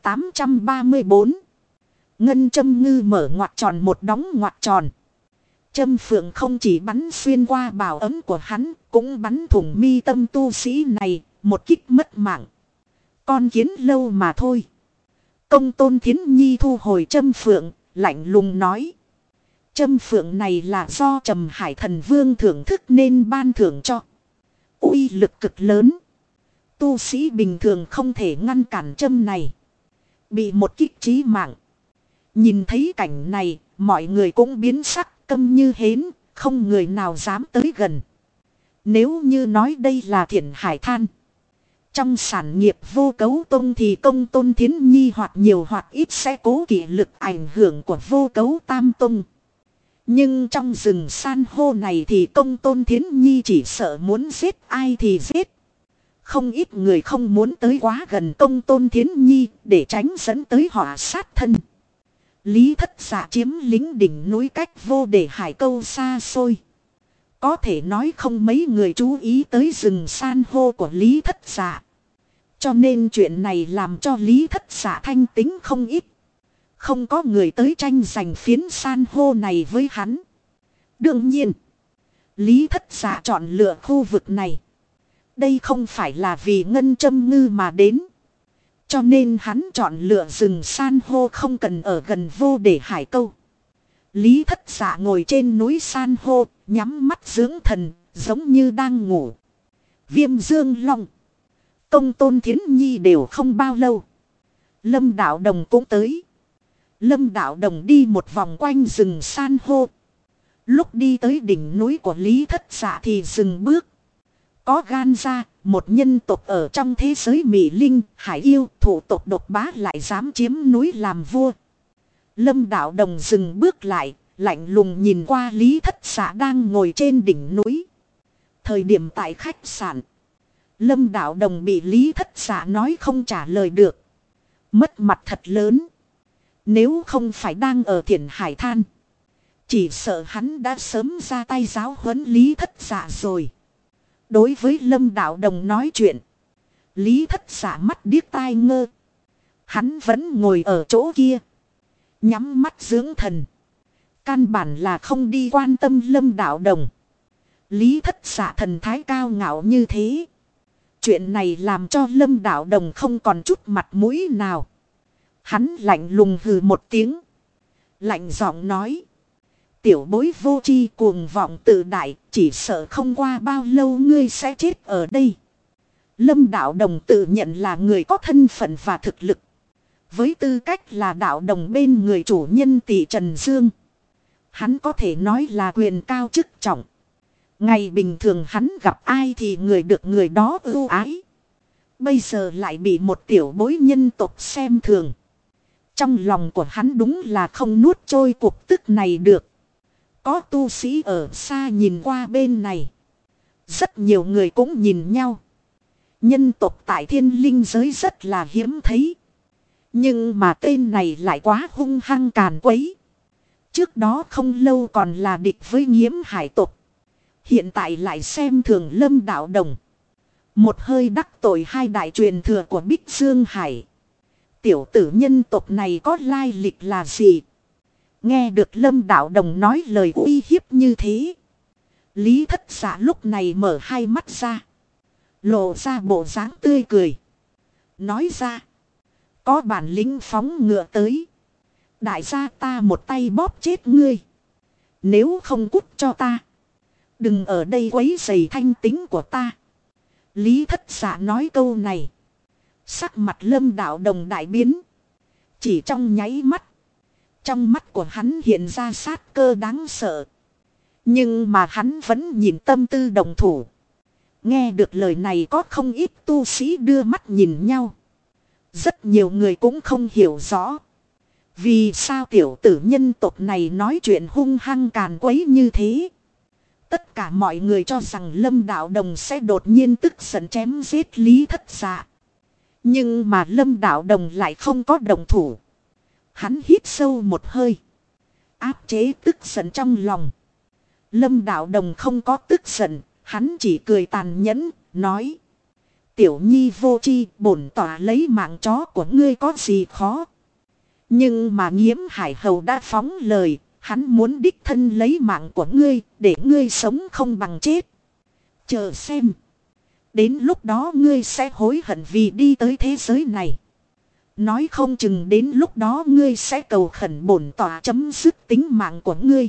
1834. Ngân châm ngư mở ngoặc tròn một đóng ngoặc tròn. Châm phượng không chỉ bắn xuyên qua bảo ấm của hắn, cũng bắn thủng mi tâm tu sĩ này, một kích mất mạng. Con kiến lâu mà thôi. Công Tôn Thiến Nhi thu hồi châm phượng, lạnh lùng nói. Châm phượng này là do Trầm Hải Thần Vương thưởng thức nên ban thưởng cho. Uy lực cực lớn. Tu sĩ bình thường không thể ngăn cản châm này. Bị một kích chí mạng. Nhìn thấy cảnh này, mọi người cũng biến sắc câm như hến, không người nào dám tới gần. Nếu như nói đây là Thiện Hải Than. Trong sản nghiệp Vô Cấu Tông thì Công Tôn Thiến Nhi hoặc nhiều hoặc ít sẽ cố kỵ lực ảnh hưởng của Vô Cấu Tam Tông. Nhưng trong rừng san hô này thì Công Tôn Thiến Nhi chỉ sợ muốn giết ai thì giết. Không ít người không muốn tới quá gần Công Tôn Thiến Nhi để tránh dẫn tới họa sát thân. Lý Thất Dạ chiếm lính đỉnh núi cách vô để hải câu xa xôi. Có thể nói không mấy người chú ý tới rừng san hô của Lý Thất Dạ. Cho nên chuyện này làm cho Lý Thất Dạ thanh tính không ít. Không có người tới tranh giành phiến san hô này với hắn. Đương nhiên, Lý Thất Dạ chọn lựa khu vực này. Đây không phải là vì ngân châm ngư mà đến. Cho nên hắn chọn lựa rừng san hô không cần ở gần vô để hải câu. Lý Thất Dạ ngồi trên núi san hô, nhắm mắt dưỡng thần, giống như đang ngủ. Viêm Dương Long, Công Tôn Thiến Nhi đều không bao lâu. Lâm Đạo Đồng cũng tới. Lâm Đạo Đồng đi một vòng quanh rừng san hô. Lúc đi tới đỉnh núi của Lý Thất Dạ thì dừng bước. Có gan ra, một nhân tộc ở trong thế giới Mỹ Linh, Hải Yêu, thủ tộc độc bá lại dám chiếm núi làm vua. Lâm Đạo Đồng dừng bước lại, lạnh lùng nhìn qua Lý Thất Dạ đang ngồi trên đỉnh núi. Thời điểm tại khách sạn, Lâm Đạo Đồng bị Lý Thất Dạ nói không trả lời được. Mất mặt thật lớn. Nếu không phải đang ở Thiện Hải Than, Chỉ sợ hắn đã sớm ra tay giáo huấn Lý Thất Dạ rồi. Đối với Lâm Đạo Đồng nói chuyện. Lý Thất Dạ mắt điếc tai ngơ. Hắn vẫn ngồi ở chỗ kia. Nhắm mắt dưỡng thần. Căn bản là không đi quan tâm Lâm Đạo Đồng. Lý Thất Dạ thần thái cao ngạo như thế. Chuyện này làm cho Lâm Đạo Đồng không còn chút mặt mũi nào. Hắn lạnh lùng hừ một tiếng. Lạnh giọng nói. Tiểu bối vô tri cuồng vọng tự đại. Chỉ sợ không qua bao lâu ngươi sẽ chết ở đây. Lâm Đạo Đồng tự nhận là người có thân phận và thực lực. Với tư cách là đạo đồng bên người chủ nhân tỷ Trần Dương. Hắn có thể nói là quyền cao chức trọng. Ngày bình thường hắn gặp ai thì người được người đó ưu ái. Bây giờ lại bị một tiểu bối nhân tộc xem thường. Trong lòng của hắn đúng là không nuốt trôi cuộc tức này được. Có tu sĩ ở xa nhìn qua bên này. Rất nhiều người cũng nhìn nhau. Nhân tộc tại thiên linh giới rất là hiếm thấy. Nhưng mà tên này lại quá hung hăng càn quấy. Trước đó không lâu còn là địch với Nghiễm Hải tộc. Hiện tại lại xem thường Lâm Đạo Đồng. Một hơi đắc tội hai đại truyền thừa của Bích Dương Hải. Tiểu tử nhân tộc này có lai lịch là gì? Nghe được Lâm Đạo Đồng nói lời uy hiếp như thế. Lý Thất Dạ lúc này mở hai mắt ra. Lộ ra bộ dáng tươi cười. Nói ra. Có bản lĩnh phóng ngựa tới. Đại gia ta một tay bóp chết ngươi. Nếu không cút cho ta. Đừng ở đây quấy rầy thanh tính của ta. Lý Thất Dạ nói câu này. Sắc mặt Lâm Đạo Đồng đại biến. Chỉ trong nháy mắt. Trong mắt của hắn hiện ra sát cơ đáng sợ. Nhưng mà hắn vẫn nhìn tâm tư đồng thủ. Nghe được lời này có không ít tu sĩ đưa mắt nhìn nhau. Rất nhiều người cũng không hiểu rõ. Vì sao tiểu tử nhân tộc này nói chuyện hung hăng càn quấy như thế. Tất cả mọi người cho rằng Lâm Đạo Đồng sẽ đột nhiên tức giận chém giết Lý Thất Dạ. Nhưng mà Lâm Đạo Đồng lại không có động thủ. Hắn hít sâu một hơi. Áp chế tức giận trong lòng. Lâm Đạo Đồng không có tức giận. Hắn chỉ cười tàn nhẫn, nói. Tiểu nhi vô chi, bổn tỏa lấy mạng chó của ngươi có gì khó. Nhưng mà Nghiễm Hải hầu đã phóng lời. Hắn muốn đích thân lấy mạng của ngươi, để ngươi sống không bằng chết. Chờ xem. Đến lúc đó ngươi sẽ hối hận vì đi tới thế giới này. Nói không chừng đến lúc đó ngươi sẽ cầu khẩn bổn tỏa chấm dứt tính mạng của ngươi.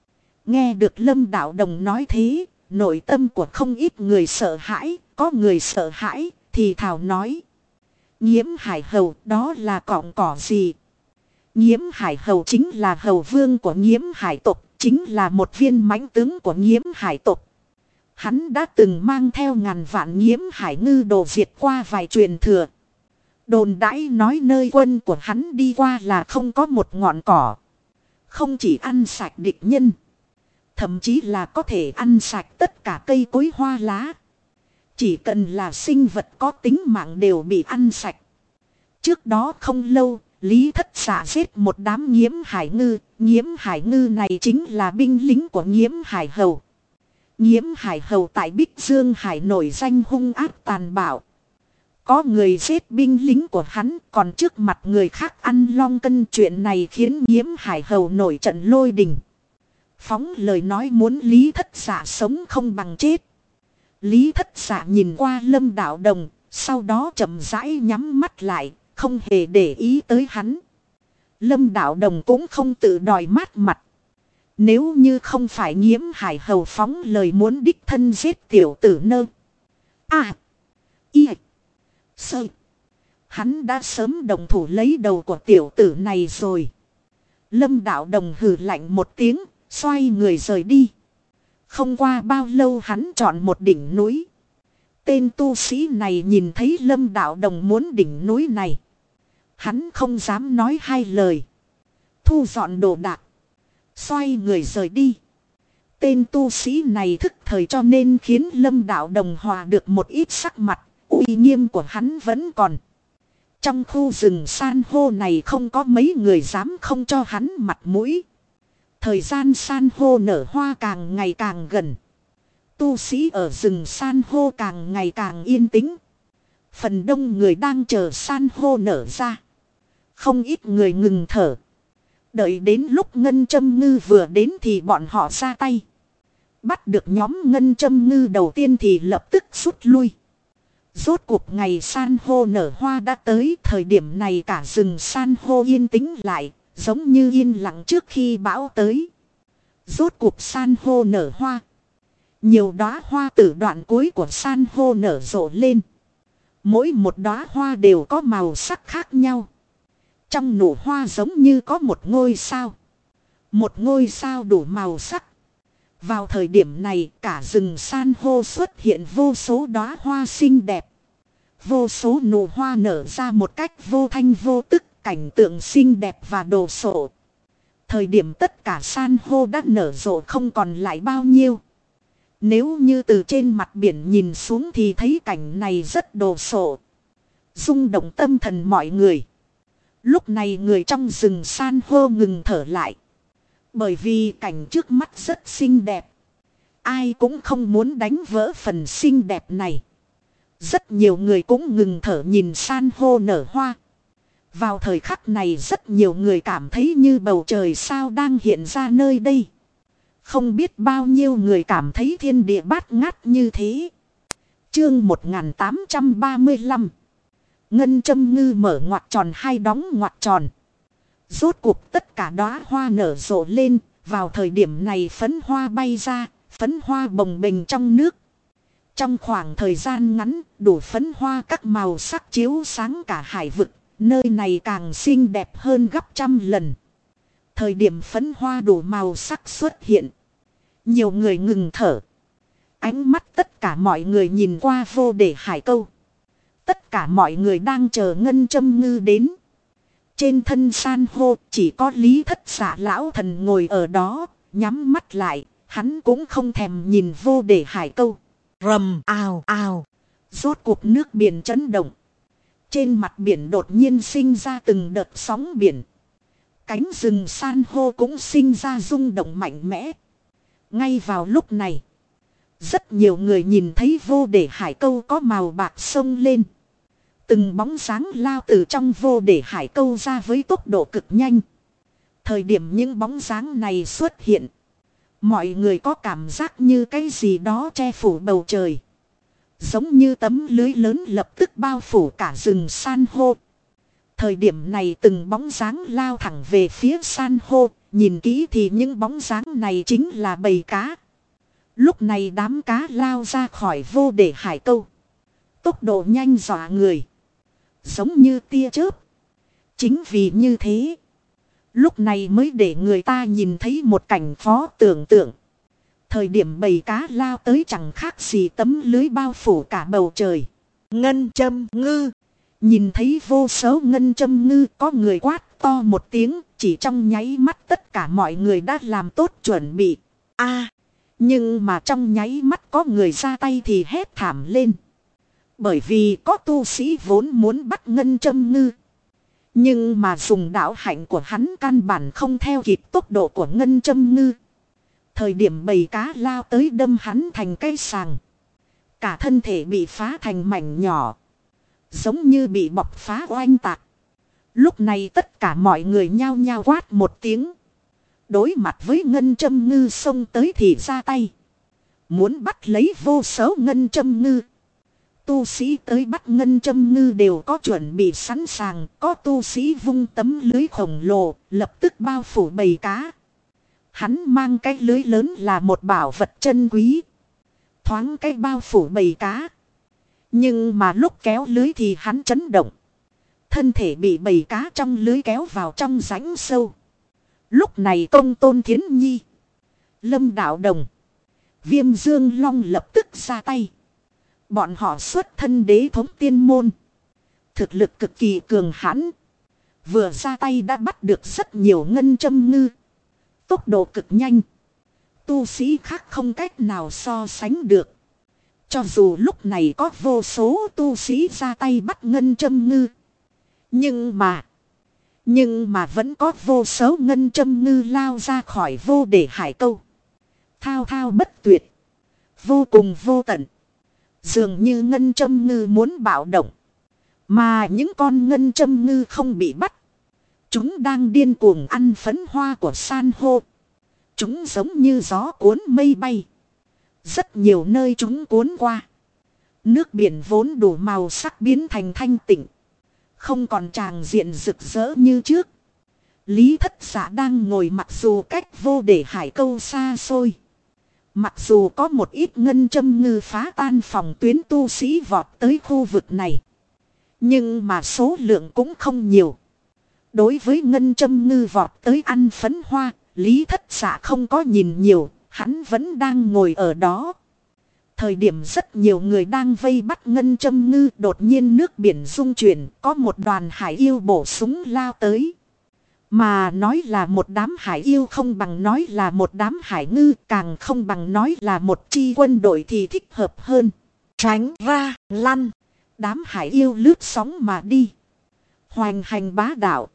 Nghe được Lâm Đạo Đồng nói thế, nội tâm của không ít người sợ hãi, có người sợ hãi, thì thào nói. Nghiễm Hải hầu đó là cọng cỏ gì? Nghiễm Hải hầu chính là hầu vương của Nghiễm Hải tộc, chính là một viên mãnh tướng của Nghiễm Hải tộc. Hắn đã từng mang theo ngàn vạn Nghiễm Hải ngư đồ diệt qua vài truyền thừa. Đồn đãi nói nơi quân của hắn đi qua là không có một ngọn cỏ. Không chỉ ăn sạch địch nhân. Thậm chí là có thể ăn sạch tất cả cây cối hoa lá. Chỉ cần là sinh vật có tính mạng đều bị ăn sạch. Trước đó không lâu, Lý Thất Dạ giết một đám Nghiễm Hải ngư. Nghiễm Hải ngư này chính là binh lính của Nghiễm Hải hầu. Nghiễm Hải hầu tại Bích Dương Hải nổi danh hung ác tàn bạo. Có người giết binh lính của hắn, còn trước mặt người khác ăn long cân. Chuyện này khiến Nghiễm Hải hầu nổi trận lôi đình. Phóng lời nói muốn Lý Thất Dạ sống không bằng chết. Lý Thất Dạ nhìn qua Lâm Đạo Đồng, sau đó chậm rãi nhắm mắt lại, không hề để ý tới hắn. Lâm Đạo Đồng cũng không tự đòi mát mặt. Nếu như không phải Nghiễm Hải hầu phóng lời muốn đích thân giết tiểu tử nơ. Sơ. Hắn đã sớm đồng thủ lấy đầu của tiểu tử này rồi. Lâm Đạo Đồng hừ lạnh một tiếng, xoay người rời đi. Không qua bao lâu hắn chọn một đỉnh núi. Tên tu sĩ này nhìn thấy Lâm Đạo Đồng muốn đỉnh núi này. Hắn không dám nói hai lời. Thu dọn đồ đạc. Xoay người rời đi. Tên tu sĩ này thức thời cho nên khiến Lâm Đạo Đồng hòa được một ít sắc mặt. Uy nghiêm của hắn vẫn còn. Trong khu rừng san hô này không có mấy người dám không cho hắn mặt mũi. Thời gian san hô nở hoa càng ngày càng gần. Tu sĩ ở rừng san hô càng ngày càng yên tĩnh. Phần đông người đang chờ san hô nở ra. Không ít người ngừng thở. Đợi đến lúc ngân châm ngư vừa đến thì bọn họ ra tay. Bắt được nhóm ngân châm ngư đầu tiên thì lập tức rút lui. Rốt cuộc ngày san hô nở hoa đã tới. Thời điểm này cả rừng san hô yên tĩnh lại. Giống như yên lặng trước khi bão tới. Rốt cuộc san hô nở hoa. Nhiều đóa hoa từ đoạn cuối của san hô nở rộ lên. Mỗi một đóa hoa đều có màu sắc khác nhau. Trong nụ hoa giống như có một ngôi sao. Một ngôi sao đủ màu sắc. Vào thời điểm này cả rừng san hô xuất hiện vô số đóa hoa xinh đẹp. Vô số nụ hoa nở ra một cách vô thanh vô tức, cảnh tượng xinh đẹp và đồ sộ. Thời điểm tất cả san hô đã nở rộ không còn lại bao nhiêu. Nếu như từ trên mặt biển nhìn xuống thì thấy cảnh này rất đồ sộ. Rung động tâm thần mọi người. Lúc này người trong rừng san hô ngừng thở lại. Bởi vì cảnh trước mắt rất xinh đẹp. Ai cũng không muốn đánh vỡ phần xinh đẹp này. Rất nhiều người cũng ngừng thở nhìn san hô nở hoa. Vào thời khắc này rất nhiều người cảm thấy như bầu trời sao đang hiện ra nơi đây. Không biết bao nhiêu người cảm thấy thiên địa bát ngát như thế. Chương 1835. Ngân châm ngư mở ngoặc tròn hay đóng ngoặc tròn. Rốt cuộc tất cả đóa hoa nở rộ lên. Vào thời điểm này phấn hoa bay ra. Phấn hoa bồng bềnh trong nước. Trong khoảng thời gian ngắn đủ phấn hoa các màu sắc chiếu sáng cả hải vực. Nơi này càng xinh đẹp hơn gấp trăm lần. Thời điểm phấn hoa đủ màu sắc xuất hiện. Nhiều người ngừng thở. Ánh mắt tất cả mọi người nhìn qua vô để hải câu. Tất cả mọi người đang chờ ngân châm ngư đến. Trên thân san hô chỉ có Lý Thất Dạ lão thần ngồi ở đó. Nhắm mắt lại. Hắn cũng không thèm nhìn vô để hải câu. Rầm ào ào. Rốt cuộc nước biển chấn động. Trên mặt biển đột nhiên sinh ra từng đợt sóng biển. Cánh rừng san hô cũng sinh ra rung động mạnh mẽ. Ngay vào lúc này. Rất nhiều người nhìn thấy vô để hải câu có màu bạc sông lên. Từng bóng dáng lao từ trong vô để hải câu ra với tốc độ cực nhanh. Thời điểm những bóng dáng này xuất hiện. Mọi người có cảm giác như cái gì đó che phủ bầu trời. Giống như tấm lưới lớn lập tức bao phủ cả rừng san hô. Thời điểm này từng bóng dáng lao thẳng về phía san hô. Nhìn kỹ thì những bóng dáng này chính là bầy cá. Lúc này đám cá lao ra khỏi vô để hải câu. Tốc độ nhanh dọa người. Giống như tia chớp. Chính vì như thế. Lúc này mới để người ta nhìn thấy một cảnh khó tưởng tượng. Thời điểm bầy cá lao tới chẳng khác gì tấm lưới bao phủ cả bầu trời. Ngân châm ngư. Nhìn thấy vô số ngân châm ngư có người quát to một tiếng. Chỉ trong nháy mắt tất cả mọi người đã làm tốt chuẩn bị. Nhưng mà trong nháy mắt có người ra tay thì hét thảm lên. Bởi vì có tu sĩ vốn muốn bắt ngân châm ngư. Nhưng mà dùng đạo hạnh của hắn căn bản không theo kịp tốc độ của ngân châm ngư. Thời điểm bầy cá lao tới đâm hắn thành cây sàng. Cả thân thể bị phá thành mảnh nhỏ. Giống như bị bọc phá oanh tạc. Lúc này tất cả mọi người nhao nhao quát một tiếng. Đối mặt với ngân châm ngư xông tới thì ra tay. Muốn bắt lấy vô số ngân châm ngư. Tu sĩ tới bắt ngân châm ngư đều có chuẩn bị sẵn sàng. Có tu sĩ vung tấm lưới khổng lồ lập tức bao phủ bầy cá. Hắn mang cái lưới lớn là một bảo vật chân quý. Thoáng cái bao phủ bầy cá. Nhưng mà lúc kéo lưới thì hắn chấn động. Thân thể bị bầy cá trong lưới kéo vào trong rãnh sâu. Lúc này Công Tôn Thiến Nhi, Lâm Đạo Đồng, Viêm Dương Long lập tức ra tay. Bọn họ xuất thân đế thống tiên môn. Thực lực cực kỳ cường hãn. Vừa ra tay đã bắt được rất nhiều ngân châm ngư. Tốc độ cực nhanh. Tu sĩ khác không cách nào so sánh được. Cho dù lúc này có vô số tu sĩ ra tay bắt ngân châm ngư. Nhưng mà Nhưng mà vẫn có vô số ngân châm ngư lao ra khỏi vô để hải câu. Thao thao bất tuyệt. Vô cùng vô tận. Dường như ngân châm ngư muốn bạo động. Mà những con ngân châm ngư không bị bắt. Chúng đang điên cuồng ăn phấn hoa của san hô. Chúng giống như gió cuốn mây bay. Rất nhiều nơi chúng cuốn qua. Nước biển vốn đủ màu sắc biến thành thanh tịnh. Không còn tràng diện rực rỡ như trước. Lý Thất Dạ đang ngồi mặc dù cách vô để hải câu xa xôi. Mặc dù có một ít ngân châm ngư phá tan phòng tuyến tu sĩ vọt tới khu vực này. Nhưng mà số lượng cũng không nhiều. Đối với ngân châm ngư vọt tới ăn phấn hoa, Lý Thất Dạ không có nhìn nhiều, hắn vẫn đang ngồi ở đó. Thời điểm rất nhiều người đang vây bắt ngân châm ngư, đột nhiên nước biển rung chuyển, có một đoàn hải yêu bổ súng lao tới. Mà nói là một đám hải yêu không bằng nói là một đám hải ngư, càng không bằng nói là một chi quân đội thì thích hợp hơn. Tránh ra, lăn. Đám hải yêu lướt sóng mà đi. Hoành hành bá đạo.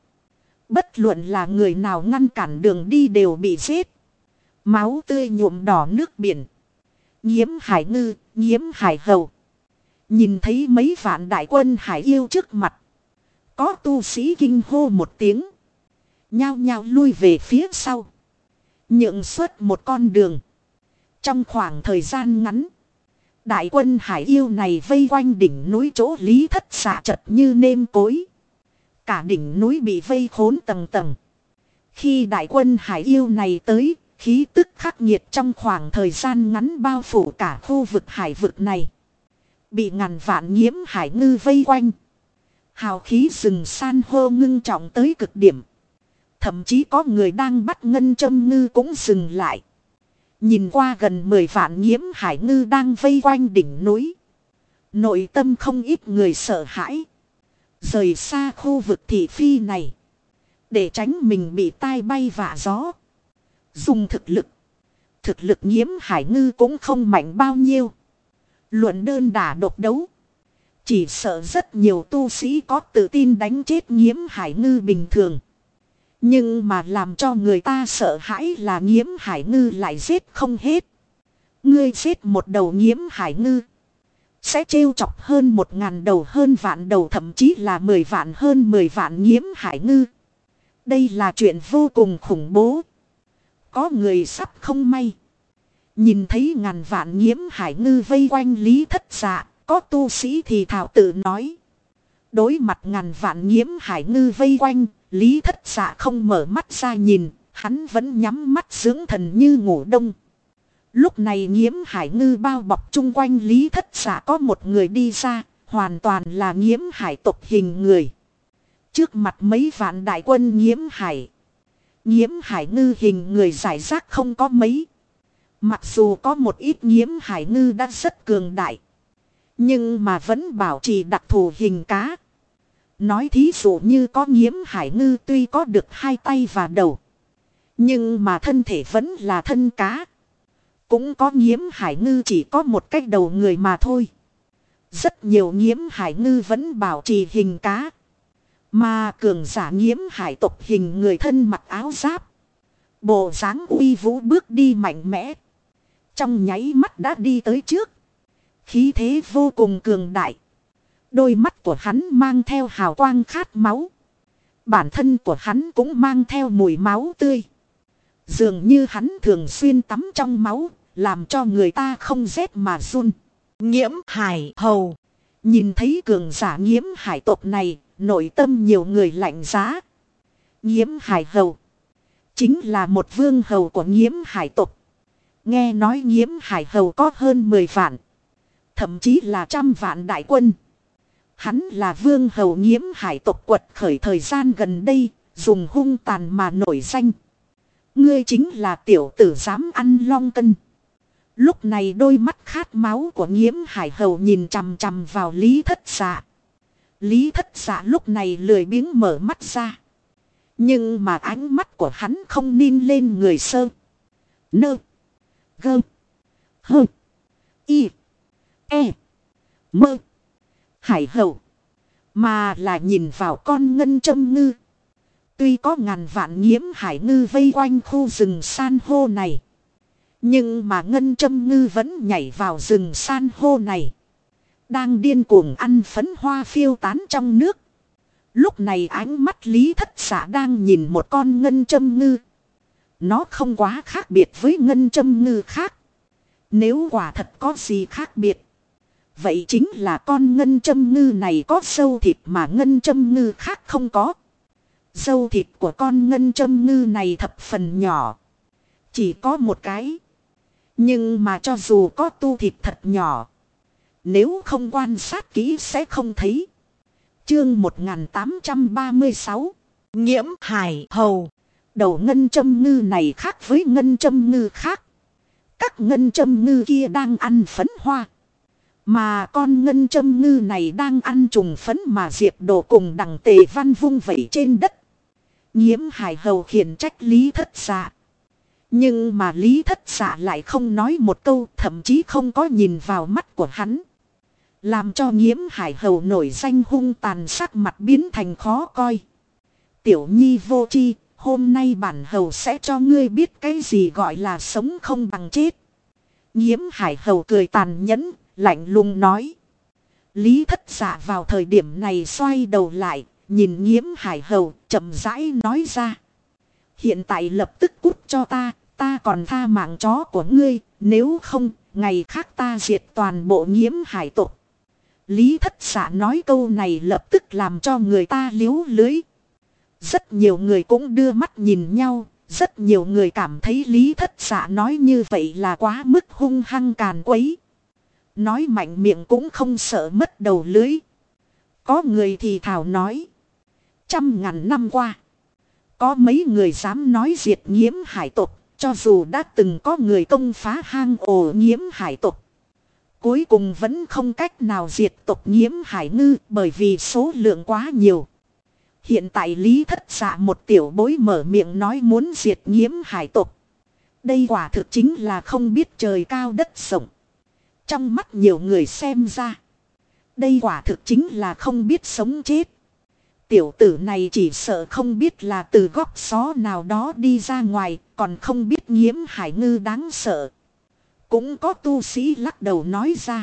Bất luận là người nào ngăn cản đường đi đều bị giết. Máu tươi nhuộm đỏ nước biển. Nhiễm hải ngư, nhiễm hải hầu. Nhìn thấy mấy vạn đại quân hải yêu trước mặt. Có tu sĩ kinh hô một tiếng. Nhao nhao lui về phía sau. Nhượng xuất một con đường. Trong khoảng thời gian ngắn. Đại quân hải yêu này vây quanh đỉnh núi chỗ Lý Thất Dạ chật như nêm cối. Cả đỉnh núi bị vây khốn tầng tầng. Khi đại quân hải yêu này tới, khí tức khắc nghiệt trong khoảng thời gian ngắn bao phủ cả khu vực hải vực này. Bị ngàn vạn nhiễm hải ngư vây quanh. Hào khí rừng san hô ngưng trọng tới cực điểm. Thậm chí có người đang bắt ngân châm ngư cũng dừng lại. Nhìn qua gần 10 vạn nhiễm hải ngư đang vây quanh đỉnh núi. Nội tâm không ít người sợ hãi. Rời xa khu vực thị phi này. Để tránh mình bị tai bay vạ gió. Dùng thực lực. Thực lực nhiễm hải ngư cũng không mạnh bao nhiêu. Luận đơn đả độc đấu. Chỉ sợ rất nhiều tu sĩ có tự tin đánh chết nhiễm hải ngư bình thường. Nhưng mà làm cho người ta sợ hãi là nhiễm hải ngư lại giết không hết. Ngươi giết một đầu nhiễm hải ngư. Sẽ trêu chọc hơn 1000 đầu hơn vạn đầu thậm chí là 10 vạn hơn 10 vạn nhiễm hải ngư. Đây là chuyện vô cùng khủng bố. Có người sắp không may. Nhìn thấy ngàn vạn nhiễm hải ngư vây quanh Lý Thất Dạ, có tu sĩ thì thảo tự nói. Đối mặt ngàn vạn nhiễm hải ngư vây quanh, Lý Thất Dạ không mở mắt ra nhìn, hắn vẫn nhắm mắt dưỡng thần như ngủ đông. Lúc này nhiễm hải ngư bao bọc chung quanh Lý Thất Dạ có một người đi ra, hoàn toàn là nhiễm hải tộc hình người. Trước mặt mấy vạn đại quân nhiễm hải. Nhiễm hải ngư hình người giải rác không có mấy. Mặc dù có một ít nhiễm hải ngư đã rất cường đại. Nhưng mà vẫn bảo trì đặc thù hình cá. Nói thí dụ như có nhiễm hải ngư tuy có được 2 tay và đầu. Nhưng mà thân thể vẫn là thân cá. Cũng có nhiễm hải ngư chỉ có một cái đầu người mà thôi. Rất nhiều nhiễm hải ngư vẫn bảo trì hình cá. Mà cường giả nhiễm hải tộc hình người thân mặc áo giáp. Bộ dáng uy vũ bước đi mạnh mẽ. Trong nháy mắt đã đi tới trước. Khí thế vô cùng cường đại. Đôi mắt của hắn mang theo hào quang khát máu. Bản thân của hắn cũng mang theo mùi máu tươi. Dường như hắn thường xuyên tắm trong máu, làm cho người ta không rét mà run. Nhiễm hải hầu. Nhìn thấy cường giả nhiễm hải tộc này, nội tâm nhiều người lạnh giá. Nhiễm hải hầu. Chính là một vương hầu của nhiễm hải tộc. Nghe nói nhiễm hải hầu có hơn 10 vạn. Thậm chí là 100 vạn đại quân. Hắn là vương hầu nhiễm hải tộc quật khởi thời gian gần đây, dùng hung tàn mà nổi danh. Ngươi chính là tiểu tử dám ăn long cân. Lúc này đôi mắt khát máu của nhiễm hải hầu nhìn chằm chằm vào Lý Thất Dạ. Lý Thất Dạ lúc này lười biếng mở mắt ra. Nhưng mà ánh mắt của hắn không ninh lên người sơ. Nơ. Gơ. Hơ. Y. E. Mơ. Hải hầu. Mà là nhìn vào con ngân châm ngư. Tuy có ngàn vạn nghiễm hải ngư vây quanh khu rừng san hô này. Nhưng mà ngân châm ngư vẫn nhảy vào rừng san hô này. Đang điên cuồng ăn phấn hoa phiêu tán trong nước. Lúc này ánh mắt Lý Thất Xạ đang nhìn một con ngân châm ngư. Nó không quá khác biệt với ngân châm ngư khác. Nếu quả thật có gì khác biệt, vậy chính là con ngân châm ngư này có sâu thịt mà ngân châm ngư khác không có. Sâu thịt của con ngân châm ngư này thập phần nhỏ. Chỉ có một cái. Nhưng mà cho dù có tu thịt thật nhỏ, nếu không quan sát kỹ sẽ không thấy. Chương 1836 Nghiễm hải hầu. Đầu ngân châm ngư này khác với ngân châm ngư khác. Các ngân châm ngư kia đang ăn phấn hoa, mà con ngân châm ngư này đang ăn trùng phấn mà Diệp Đồ cùng Đằng Tề Văn vung vẩy trên đất. Nghiễm hải hầu khiển trách Lý Thất Xạ. Nhưng mà Lý Thất Xạ lại không nói một câu, thậm chí không có nhìn vào mắt của hắn. Làm cho Nghiễm hải hầu nổi danh hung tàn, sắc mặt biến thành khó coi. Tiểu nhi vô tri, hôm nay bản hầu sẽ cho ngươi biết cái gì gọi là sống không bằng chết. Nghiễm hải hầu cười tàn nhẫn, lạnh lùng nói. Lý Thất Xạ vào thời điểm này xoay đầu lại, nhìn Nghiễm hải hầu, chậm rãi nói ra. Hiện tại lập tức cút cho ta còn tha mạng chó của ngươi, nếu không, ngày khác ta diệt toàn bộ Nghiễm hải tộc. Lý Thất Xạ nói câu này lập tức làm cho người ta liếu lưới. Rất nhiều người cũng đưa mắt nhìn nhau, rất nhiều người cảm thấy Lý Thất Xạ nói như vậy là quá mức hung hăng càn quấy. Nói mạnh miệng cũng không sợ mất đầu lưới. Có người thì thảo nói. 100.000 năm qua, có mấy người dám nói diệt Nghiễm hải tộc, cho dù đã từng có người công phá hang ổ Nghiễm hải tộc. Cuối cùng vẫn không cách nào diệt tộc Nghiễm hải ngư bởi vì số lượng quá nhiều. Hiện tại Lý Thất Xạ một tiểu bối mở miệng nói muốn diệt Nghiễm hải tộc. Đây quả thực chính là không biết trời cao đất rộng. Trong mắt nhiều người xem ra, đây quả thực chính là không biết sống chết. Tiểu tử này chỉ sợ không biết là từ góc xó nào đó đi ra ngoài, còn không biết Nghiễm hải ngư đáng sợ. Cũng có tu sĩ lắc đầu nói ra.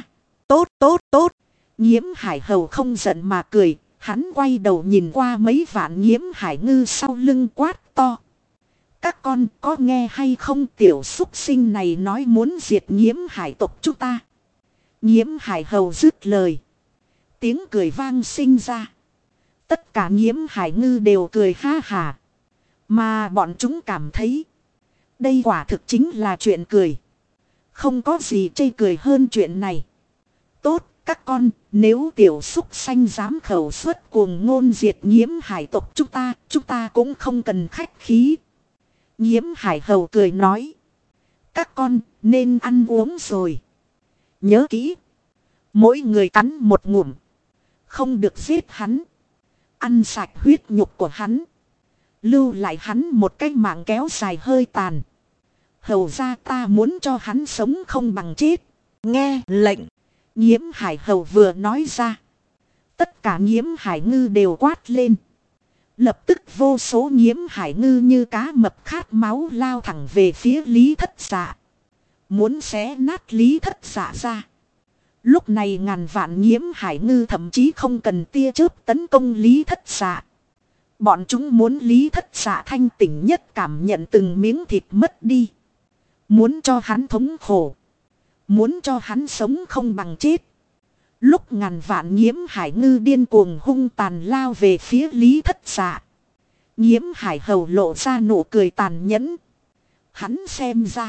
Tốt. Nghiễm hải hầu không giận mà cười. Hắn quay đầu nhìn qua mấy vạn Nghiễm hải ngư sau lưng quát to. Các con có nghe hay không, tiểu súc sinh này nói muốn diệt Nghiễm hải tộc chúng ta. Nghiễm hải hầu dứt lời, tiếng cười vang sinh ra. Tất cả Nghiễm hải ngư đều cười ha hà. Mà bọn chúng cảm thấy đây quả thực chính là chuyện cười. Không có gì chê cười hơn chuyện này. Tốt, các con, nếu tiểu súc sanh dám khẩu suất cuồng ngôn diệt Nghiễm hải tộc chúng ta cũng không cần khách khí. Nghiễm hải hầu cười nói. Các con nên ăn uống rồi. Nhớ kỹ. Mỗi người cắn một ngụm. Không được giết hắn. Ăn sạch huyết nhục của hắn. Lưu lại hắn một cái mạng kéo dài hơi tàn. Hầu ra ta muốn cho hắn sống không bằng chết. Nghe lệnh. Nghiễm hải hầu vừa nói ra. Tất cả Nghiễm hải ngư đều quát lên. Lập tức vô số Nghiễm hải ngư như cá mập khát máu lao thẳng về phía Lý Thất Xạ. Muốn xé nát Lý Thất Xạ ra. Lúc này ngàn vạn Nghiễm hải ngư thậm chí không cần tia chớp tấn công Lý Thất Xạ. Bọn chúng muốn Lý Thất Xạ thanh tỉnh nhất cảm nhận từng miếng thịt mất đi. Muốn cho hắn thống khổ. Muốn cho hắn sống không bằng chết. Lúc ngàn vạn Nghiễm hải ngư điên cuồng hung tàn lao về phía Lý Thất Xạ. Nghiễm hải hầu lộ ra nụ cười tàn nhẫn. Hắn xem ra.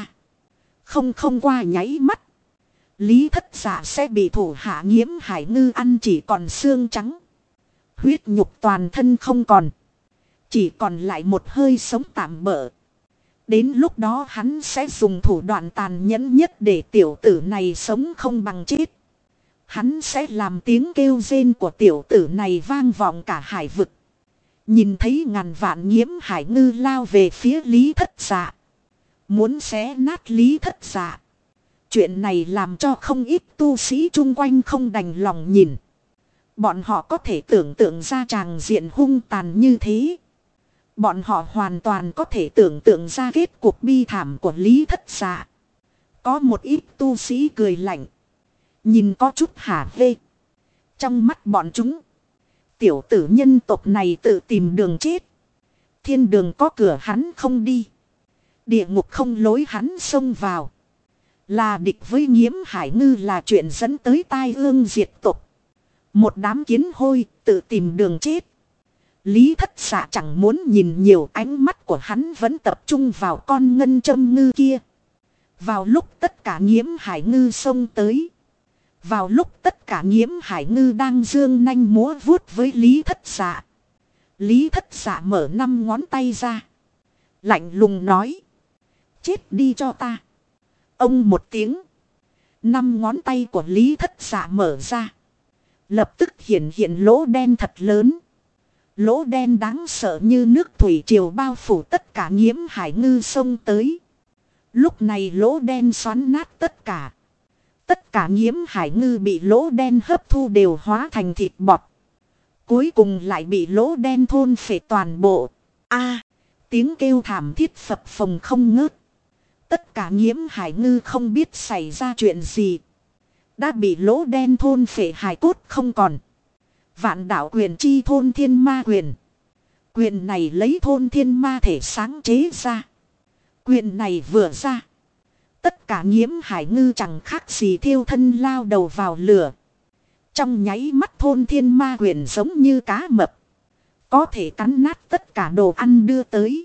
Không qua nháy mắt. Lý Thất Xạ sẽ bị thủ hạ Nghiễm hải ngư ăn chỉ còn xương trắng. Huyết nhục toàn thân không còn. Chỉ còn lại một hơi sống tạm bợ. Đến lúc đó hắn sẽ dùng thủ đoạn tàn nhẫn nhất để tiểu tử này sống không bằng chết. Hắn sẽ làm tiếng kêu rên của tiểu tử này vang vọng cả hải vực. Nhìn thấy ngàn vạn Nghiễm hải ngư lao về phía Lý Thất Xạ. Muốn xé nát Lý Thất Xạ. Chuyện này làm cho không ít tu sĩ chung quanh không đành lòng nhìn. Bọn họ có thể tưởng tượng ra tràng diện hung tàn như thế. Bọn họ hoàn toàn có thể tưởng tượng ra kết cuộc bi thảm của Lý Thất Dạ. Có một ít tu sĩ cười lạnh. Nhìn có chút hả hê. Trong mắt bọn chúng. Tiểu tử nhân tộc này tự tìm đường chết. Thiên đường có cửa hắn không đi. Địa ngục không lối hắn xông vào. Là địch với Nghiễm Hải Ngư là chuyện dẫn tới tai ương diệt tộc. Một đám kiến hôi tự tìm đường chết. Lý Thất Dạ chẳng muốn nhìn nhiều, ánh mắt của hắn vẫn tập trung vào con ngân châm ngư kia. Vào lúc tất cả Nghiễm Hải Ngư xông tới. Vào lúc tất cả Nghiễm Hải Ngư đang dương nanh múa vuốt với Lý Thất Dạ. Lý Thất Dạ mở 5 ngón tay ra. Lạnh lùng nói. Chết đi cho ta. Ông một tiếng. 5 ngón tay của Lý Thất Dạ mở ra. Lập tức hiện lỗ đen thật lớn. Lỗ đen đáng sợ như nước thủy triều bao phủ tất cả Nghiễm Hải Ngư xông tới. Lúc này lỗ đen xoắn nát tất cả. Tất cả Nghiễm Hải Ngư bị lỗ đen hấp thu đều hóa thành thịt bọt. Cuối cùng lại bị lỗ đen thôn phệ toàn bộ. Tiếng kêu thảm thiết phập phồng không ngớt. Tất cả Nghiễm Hải Ngư không biết xảy ra chuyện gì. Đã bị lỗ đen thôn phệ hài cốt không còn. Vạn đạo quyền chi thôn thiên ma quyền. Quyền này lấy thôn thiên ma thể sáng chế ra. Quyền này vừa ra. Tất cả Nghiễm Hải Ngư chẳng khác gì thiêu thân lao đầu vào lửa. Trong nháy mắt thôn thiên ma quyền giống như cá mập. Có thể cắn nát tất cả đồ ăn đưa tới.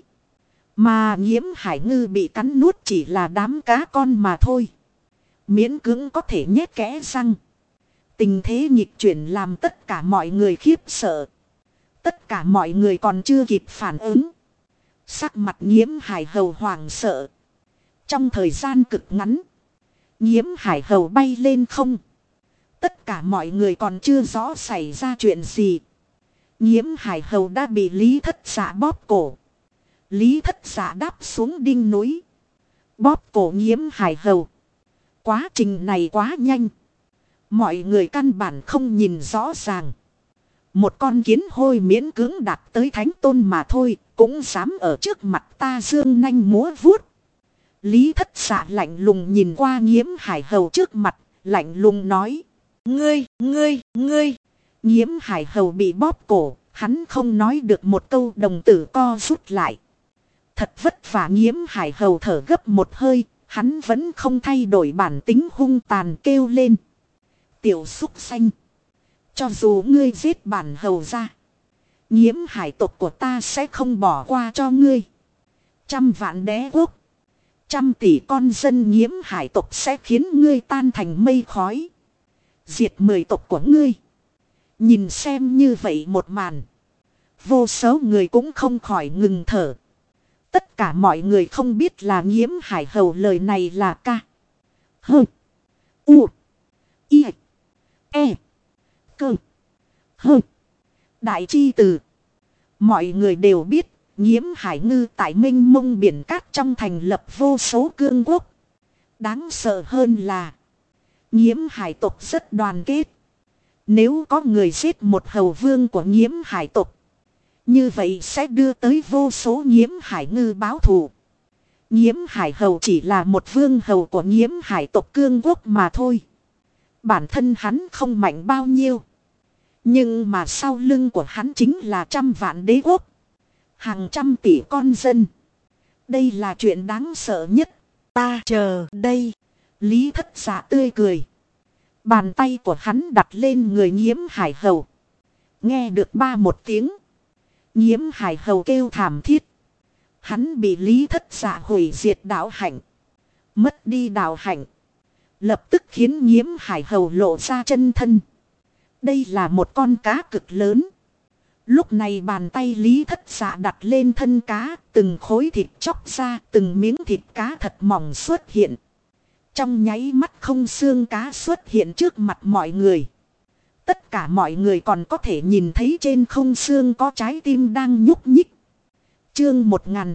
Mà Nghiễm Hải Ngư bị cắn nuốt chỉ là đám cá con mà thôi. Miễn cưỡng có thể nhét kẽ răng. Tình thế nghịch chuyển làm tất cả mọi người khiếp sợ. Tất cả mọi người còn chưa kịp phản ứng. Sắc mặt Nghiễm Hải Hầu hoảng sợ. Trong thời gian cực ngắn. Nghiễm Hải Hầu bay lên không. Tất cả mọi người còn chưa rõ xảy ra chuyện gì. Nghiễm Hải Hầu đã bị Lý Thất Dạ bóp cổ. Lý Thất Dạ đáp xuống đỉnh núi. Bóp cổ Nghiễm Hải Hầu. Quá trình này quá nhanh. Mọi người căn bản không nhìn rõ ràng. Một con kiến hôi miễn cưỡng đạt tới thánh tôn mà thôi. Cũng dám ở trước mặt ta dương nanh múa vuốt. Lý Thất Dạ lạnh lùng nhìn qua Nghiễm Hải Hầu trước mặt. Lạnh lùng nói. Ngươi. Nghiễm Hải Hầu bị bóp cổ. Hắn không nói được một câu, đồng tử co rút lại. Thật vất vả Nghiễm Hải Hầu thở gấp một hơi. Hắn vẫn không thay đổi bản tính hung tàn kêu lên. Tiểu súc sanh. Cho dù ngươi giết bản hầu ra. Nghiễm Hải tộc của ta sẽ không bỏ qua cho ngươi. 100 vạn đế quốc. 100 tỷ con dân Nghiễm Hải tộc sẽ khiến ngươi tan thành mây khói. Diệt 10 tộc của ngươi. Nhìn xem như vậy một màn. Vô số người cũng không khỏi ngừng thở. Tất cả mọi người không biết là Nghiễm Hải Hầu lời này là ca. Hơ. U. I. E. Cơ. Hơ. Đại chi từ. Mọi người đều biết. Nghiễm Hải Ngư tại mênh mông biển cát trong thành lập vô số cương quốc. Đáng sợ hơn là. Nghiễm Hải tộc rất đoàn kết. Nếu có người giết một hầu vương của Nghiễm Hải tộc. Như vậy sẽ đưa tới vô số Nghiễm Hải Ngư báo thù. Nghiễm Hải Hầu chỉ là một vương hầu của Nghiễm Hải tộc cương quốc mà thôi. Bản thân hắn không mạnh bao nhiêu. Nhưng mà sau lưng của hắn chính là 100 vạn đế quốc. Hàng trăm tỷ con dân. Đây là chuyện đáng sợ nhất. Ta chờ đây. Lý Thất Dạ tươi cười. Bàn tay của hắn đặt lên người Nghiễm Hải Hầu. Nghe được một tiếng. Nghiễm Hải Hầu kêu thảm thiết. Hắn bị Lý Thất Dạ hủy diệt đạo hạnh. Mất đi đạo hạnh. Lập tức khiến Nghiễm Hải Hầu lộ ra chân thân. Đây là một con cá cực lớn. Lúc này bàn tay Lý Thất Dạ đặt lên thân cá. Từng khối thịt chóc ra. Từng miếng thịt cá thật mỏng xuất hiện. Trong nháy mắt không xương cá xuất hiện trước mặt mọi người. Tất cả mọi người còn có thể nhìn thấy trên không xương có trái tim đang nhúc nhích. Chương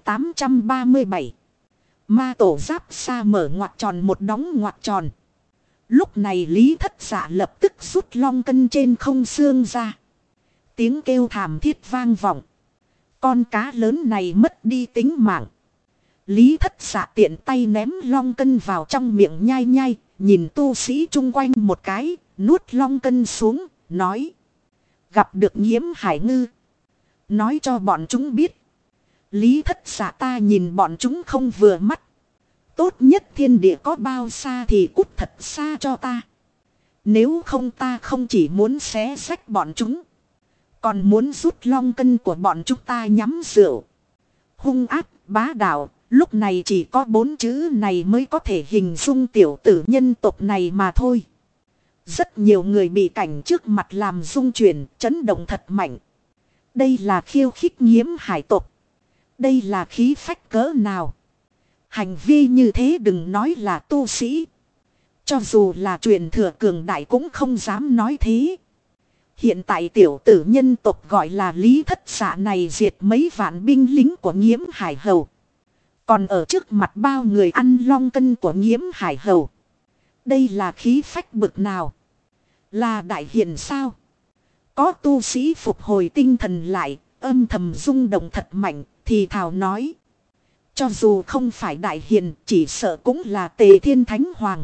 1837. Ma tổ giáp xa mở ngoặc tròn một đóng ngoặc tròn. Lúc này Lý Thất Dạ lập tức rút long cân trên không xương ra. Tiếng kêu thảm thiết vang vọng. Con cá lớn này mất đi tính mạng. Lý Thất Dạ tiện tay ném long cân vào trong miệng nhai nhai, nhìn tu sĩ chung quanh một cái, nuốt long cân xuống, nói. Gặp được Nhiễm Hải Ngư. Nói cho bọn chúng biết. Lý Thất Dạ ta nhìn bọn chúng không vừa mắt. Tốt nhất thiên địa có bao xa thì cút thật xa cho ta. Nếu không ta không chỉ muốn xé xách bọn chúng. Còn muốn rút long cân của bọn chúng ta nhắm rượu. Hung ác, bá đạo, lúc này chỉ có 4 chữ này mới có thể hình dung tiểu tử nhân tộc này mà thôi. Rất nhiều người bị cảnh trước mặt làm rung chuyển, chấn động thật mạnh. Đây là khiêu khích Nhiễm hải tộc. Đây là khí phách cỡ nào. Hành vi như thế đừng nói là tu sĩ. Cho dù là truyền thừa cường đại cũng không dám nói thế. Hiện tại tiểu tử nhân tộc gọi là Lý Thất Dạ này diệt mấy vạn binh lính của Nhiễm Hải Hầu. Còn ở trước mặt bao người ăn long cân của Nhiễm Hải Hầu. Đây là khí phách bực nào? Là đại hiền sao? Có tu sĩ phục hồi tinh thần lại, âm thầm rung động thật mạnh, thì thào nói. Cho dù không phải đại hiền, chỉ sợ cũng là Tề Thiên Thánh Hoàng.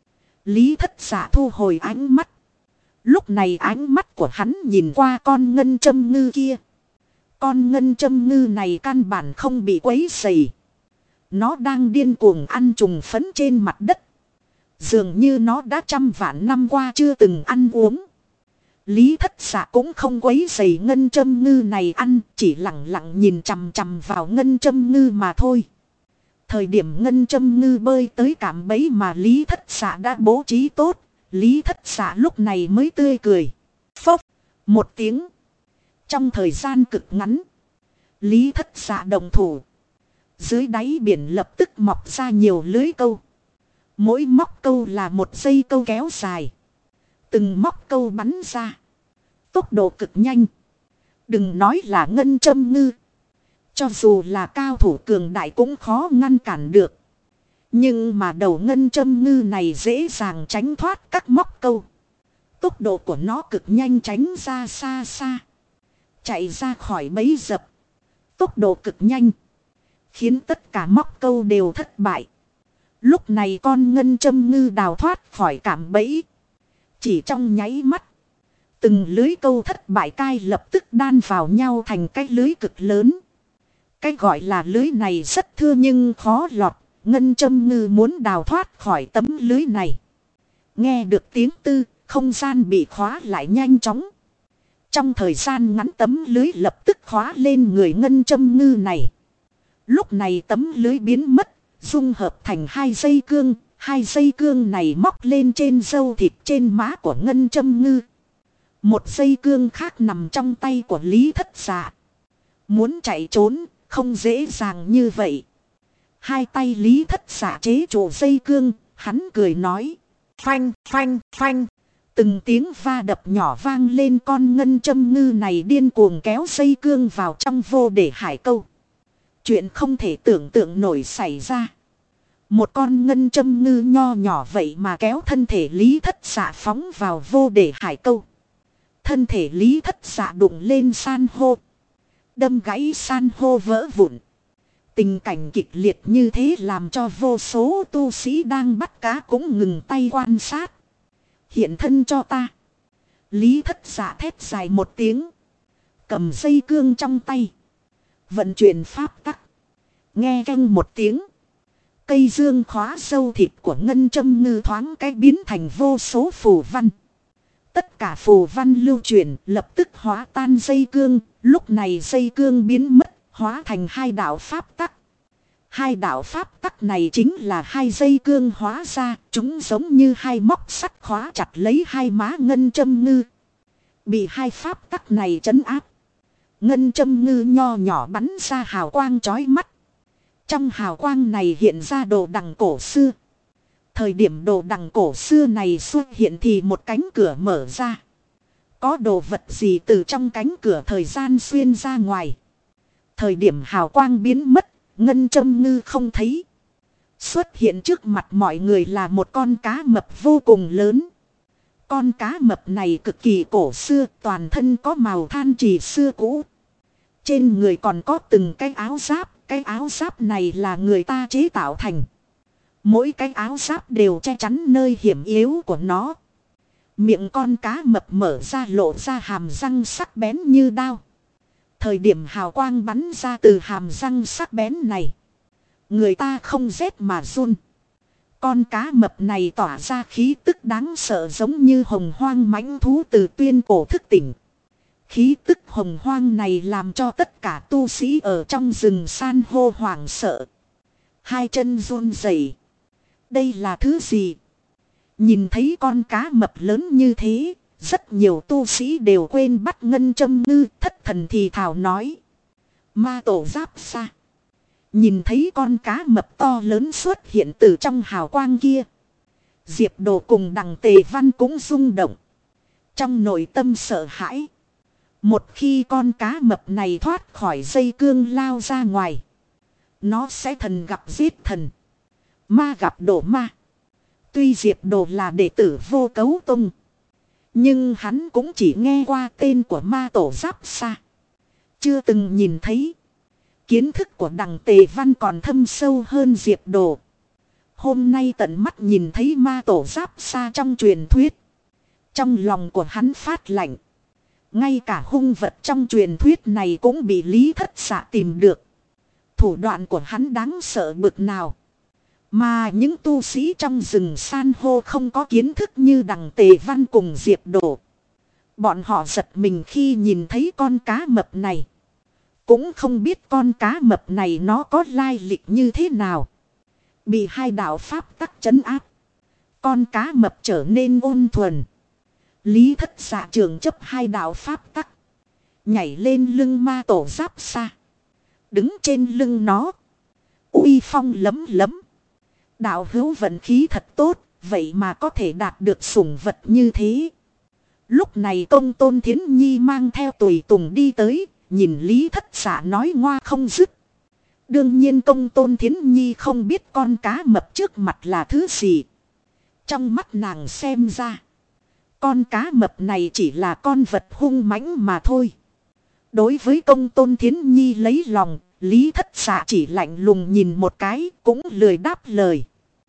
Lý Thất Dạ thu hồi ánh mắt. Lúc này ánh mắt của hắn nhìn qua con ngân châm ngư kia. Con ngân châm ngư này căn bản không bị quấy rầy. Nó đang điên cuồng ăn trùng phấn trên mặt đất. Dường như nó đã trăm vạn năm qua chưa từng ăn uống. Lý Thất Dạ cũng không quấy rầy ngân châm ngư này ăn, chỉ lặng lặng nhìn chằm chằm vào ngân châm ngư mà thôi. Thời điểm ngân châm ngư bơi tới cạm bẫy mà Lý Thất Dạ đã bố trí tốt, Lý Thất Dạ lúc này mới tươi cười. Phốc, một tiếng. Trong thời gian cực ngắn, Lý Thất Dạ đồng thủ. Dưới đáy biển lập tức mọc ra nhiều lưới câu. Mỗi móc câu là một dây câu kéo dài. Từng móc câu bắn ra. Tốc độ cực nhanh. Đừng nói là ngân châm ngư. Cho dù là cao thủ cường đại cũng khó ngăn cản được. Nhưng mà đầu ngân châm ngư này dễ dàng tránh thoát các móc câu. Tốc độ của nó cực nhanh tránh ra xa xa. Chạy ra khỏi bẫy dập. Tốc độ cực nhanh. Khiến tất cả móc câu đều thất bại. Lúc này con ngân châm ngư đào thoát khỏi cạm bẫy. Chỉ trong nháy mắt. Từng lưới câu thất bại cai lập tức đan vào nhau thành cái lưới cực lớn. Cái gọi là lưới này rất thưa nhưng khó lọt. Ngân châm ngư muốn đào thoát khỏi tấm lưới này. Nghe được tiếng tư, không gian bị khóa lại nhanh chóng. Trong thời gian ngắn tấm lưới lập tức khóa lên người ngân châm ngư này. Lúc này tấm lưới biến mất, dung hợp thành 2 dây cương. 2 dây cương này móc lên trên râu thịt trên má của ngân châm ngư. Một dây cương khác nằm trong tay của Lý Thất Dạ. Muốn chạy trốn, không dễ dàng như vậy. 2 tay Lý Thất Dạ chế trụ dây cương, hắn cười nói. Phanh, phanh, phanh. Từng tiếng va đập nhỏ vang lên, con ngân châm ngư này điên cuồng kéo dây cương vào trong vô để hải câu. Chuyện không thể tưởng tượng nổi xảy ra. Một con ngân châm ngư nho nhỏ vậy mà kéo thân thể Lý Thất Dạ phóng vào vô để hải câu. Thân thể Lý Thất Dạ đụng lên san hô. Đâm gãy san hô vỡ vụn. Tình cảnh kịch liệt như thế làm cho vô số tu sĩ đang bắt cá cũng ngừng tay quan sát. Hiện thân cho ta. Lý Thất Dạ thét dài một tiếng. Cầm dây cương trong tay. Vận chuyển pháp tắc. Nghe canh một tiếng. Cây dương khóa sâu thịt của ngân châm ngư thoáng cái biến thành vô số phù văn. Tất cả phù văn lưu chuyển lập tức hóa tan dây cương. Lúc này dây cương biến mất, hóa thành 2 đạo pháp tắc. 2 đạo pháp tắc này chính là 2 dây cương hóa ra. Chúng giống như 2 móc sắt khóa chặt lấy 2 má ngân châm ngư. Bị 2 pháp tắc này trấn áp. Ngân châm ngư nho nhỏ bắn ra hào quang chói mắt. Trong hào quang này hiện ra đồ đằng cổ xưa. Thời điểm đồ đằng cổ xưa này xuất hiện thì một cánh cửa mở ra. Có đồ vật gì từ trong cánh cửa thời gian xuyên ra ngoài. Thời điểm hào quang biến mất, ngân châm ngư không thấy. Xuất hiện trước mặt mọi người là một con cá mập vô cùng lớn. Con cá mập này cực kỳ cổ xưa, toàn thân có màu than trì xưa cũ. Trên người còn có từng cái áo giáp. Cái áo giáp này là người ta chế tạo thành. Mỗi cái áo giáp đều che chắn nơi hiểm yếu của nó. Miệng con cá mập mở ra lộ ra hàm răng sắc bén như đao. Thời điểm hào quang bắn ra từ hàm răng sắc bén này. Người ta không rét mà run. Con cá mập này tỏa ra khí tức đáng sợ giống như hồng hoang mãnh thú từ tuyên cổ thức tỉnh. Khí tức hồng hoang này làm cho tất cả tu sĩ ở trong rừng san hô hoảng sợ. Hai chân run rẩy. Đây là thứ gì? Nhìn thấy con cá mập lớn như thế, rất nhiều tu sĩ đều quên bắt ngân châm ngư, thất thần thì thào nói. Ma tổ giáp xa. Nhìn thấy con cá mập to lớn xuất hiện từ trong hào quang kia. Diệp Đồ cùng Đằng Tề Văn cũng rung động. Trong nội tâm sợ hãi. Một khi con cá mập này thoát khỏi dây cương lao ra ngoài. Nó sẽ thần gặp giết thần. Ma gặp đổ ma. Tuy Diệp Đồ là đệ tử Vô Cấu Tông. Nhưng hắn cũng chỉ nghe qua tên của ma tổ giáp xa. Chưa từng nhìn thấy. Kiến thức của Đằng Tề Văn còn thâm sâu hơn Diệp Đồ. Hôm nay tận mắt nhìn thấy ma tổ giáp xa trong truyền thuyết. Trong lòng của hắn phát lạnh. Ngay cả hung vật trong truyền thuyết này cũng bị Lý Thất Xạ tìm được. Thủ đoạn của hắn đáng sợ bực nào. Mà những tu sĩ trong rừng san hô không có kiến thức như Đằng Tề Văn cùng Diệp Đồ. Bọn họ giật mình khi nhìn thấy con cá mập này. Cũng không biết con cá mập này nó có lai lịch như thế nào. Bị hai đạo pháp tắc trấn áp. Con cá mập trở nên ôn thuần. Lý Thất Xạ trường chấp hai đạo pháp tắc. Nhảy lên lưng ma tổ giáp xa. Đứng trên lưng nó. Uy phong lấm lấm. Đạo hữu vận khí thật tốt. Vậy mà có thể đạt được sủng vật như thế. Lúc này Công Tôn Thiến Nhi mang theo tùy tùng đi tới. Nhìn Lý Thất Xạ nói ngoa không dứt. Đương nhiên Công Tôn Thiến Nhi không biết con cá mập trước mặt là thứ gì. Trong mắt nàng xem ra. Con cá mập này chỉ là con vật hung mãnh mà thôi. Đối với Công Tôn Thiến Nhi lấy lòng, Lý Thất Xạ chỉ lạnh lùng nhìn một cái, cũng lười đáp lời.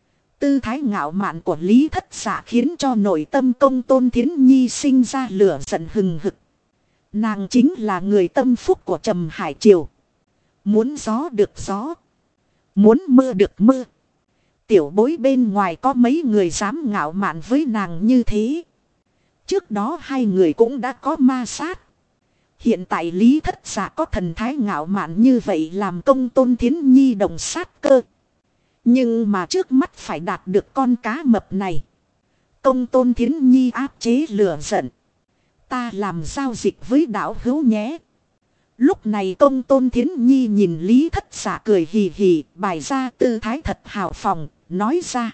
Tư thái ngạo mạn của Lý Thất Xạ khiến cho nội tâm Công Tôn Thiến Nhi sinh ra lửa giận hừng hực. Nàng chính là người tâm phúc của Trầm Hải Triều. Muốn gió được gió. Muốn mưa được mưa. Tiểu bối bên ngoài có mấy người dám ngạo mạn với nàng như thế. Trước đó hai người cũng đã có ma sát. Hiện tại Lý Thất Xạ có thần thái ngạo mạn như vậy làm Công Tôn Thiến Nhi đồng sát cơ. Nhưng mà trước mắt phải đạt được con cá mập này. Công Tôn Thiến Nhi áp chế lửa giận. Ta làm giao dịch với đạo hữu nhé. Lúc này Công Tôn Thiến Nhi nhìn Lý Thất Xạ cười hì hì, bày ra tư thái thật hào phóng, nói ra.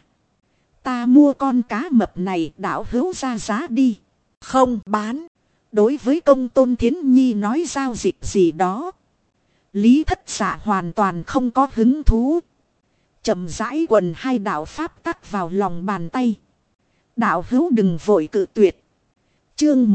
Ta mua con cá mập này, đạo hữu ra giá đi. Không bán. Đối với Công Tôn Thiến Nhi nói giao dịch gì đó. Lý Thất Xạ hoàn toàn không có hứng thú. Chậm rãi quần hai đạo pháp tắc vào lòng bàn tay. Đạo hữu đừng vội cự tuyệt. Chương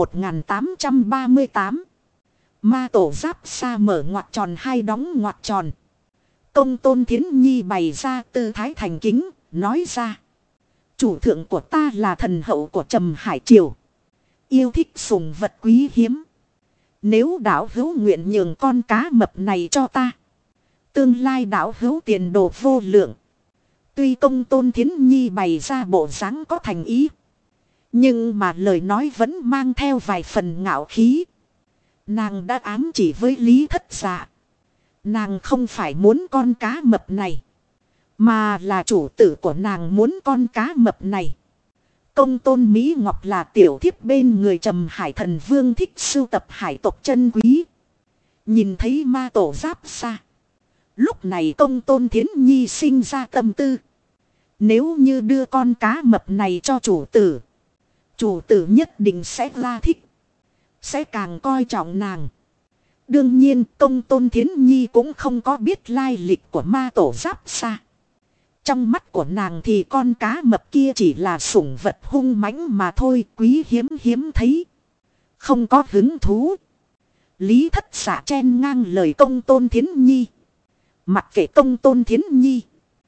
1838. Ma tổ giáp xa mở ngoặc tròn hai đóng ngoặc tròn. Công Tôn Thiến Nhi bày ra tư thái thành kính, nói ra. Chủ thượng của ta là thần hậu của Trầm Hải Triều. Yêu thích sủng vật quý hiếm. Nếu đạo hữu nguyện nhường con cá mập này cho ta. Tương lai đạo hữu tiền đồ vô lượng. Tuy Công Tôn Thiến Nhi bày ra bộ dáng có thành ý. Nhưng mà lời nói vẫn mang theo vài phần ngạo khí. Nàng đã ám chỉ với Lý Thất Xạ. Nàng không phải muốn con cá mập này. Mà là chủ tử của nàng muốn con cá mập này. Công Tôn Mỹ Ngọc là tiểu thiếp bên người Trầm Hải Thần Vương thích sưu tập hải tộc chân quý. Nhìn thấy ma tổ giáp xa. Lúc này Công Tôn Thiến Nhi sinh ra tâm tư. Nếu như đưa con cá mập này cho chủ tử. Chủ tử nhất định sẽ la thích. Sẽ càng coi trọng nàng. Đương nhiên Công Tôn Thiến Nhi cũng không có biết lai lịch của ma tổ giáp xa. Trong mắt của nàng thì con cá mập kia chỉ là sủng vật hung mãnh mà thôi, quý hiếm thấy. Không có hứng thú. Lý Thất Xạ chen ngang lời Công Tôn Thiến Nhi. Mặc kệ Công Tôn Thiến Nhi.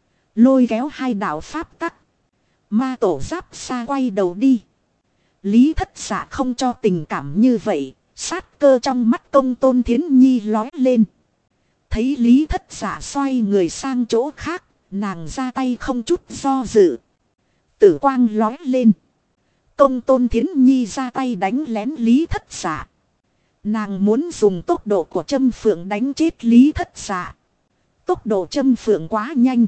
Lôi kéo hai đạo pháp tắc. Ma tổ Giáp Sa quay đầu đi. Lý Thất Xạ không cho tình cảm như vậy. Sát cơ trong mắt Công Tôn Thiến Nhi lói lên. Thấy Lý Thất Xạ xoay người sang chỗ khác. Nàng ra tay không chút do dự. Tử quang lói lên. Công Tôn Thiến Nhi ra tay đánh lén Lý Thất Xạ. Nàng muốn dùng tốc độ của châm phượng đánh chết Lý Thất Xạ. Tốc độ châm phượng quá nhanh.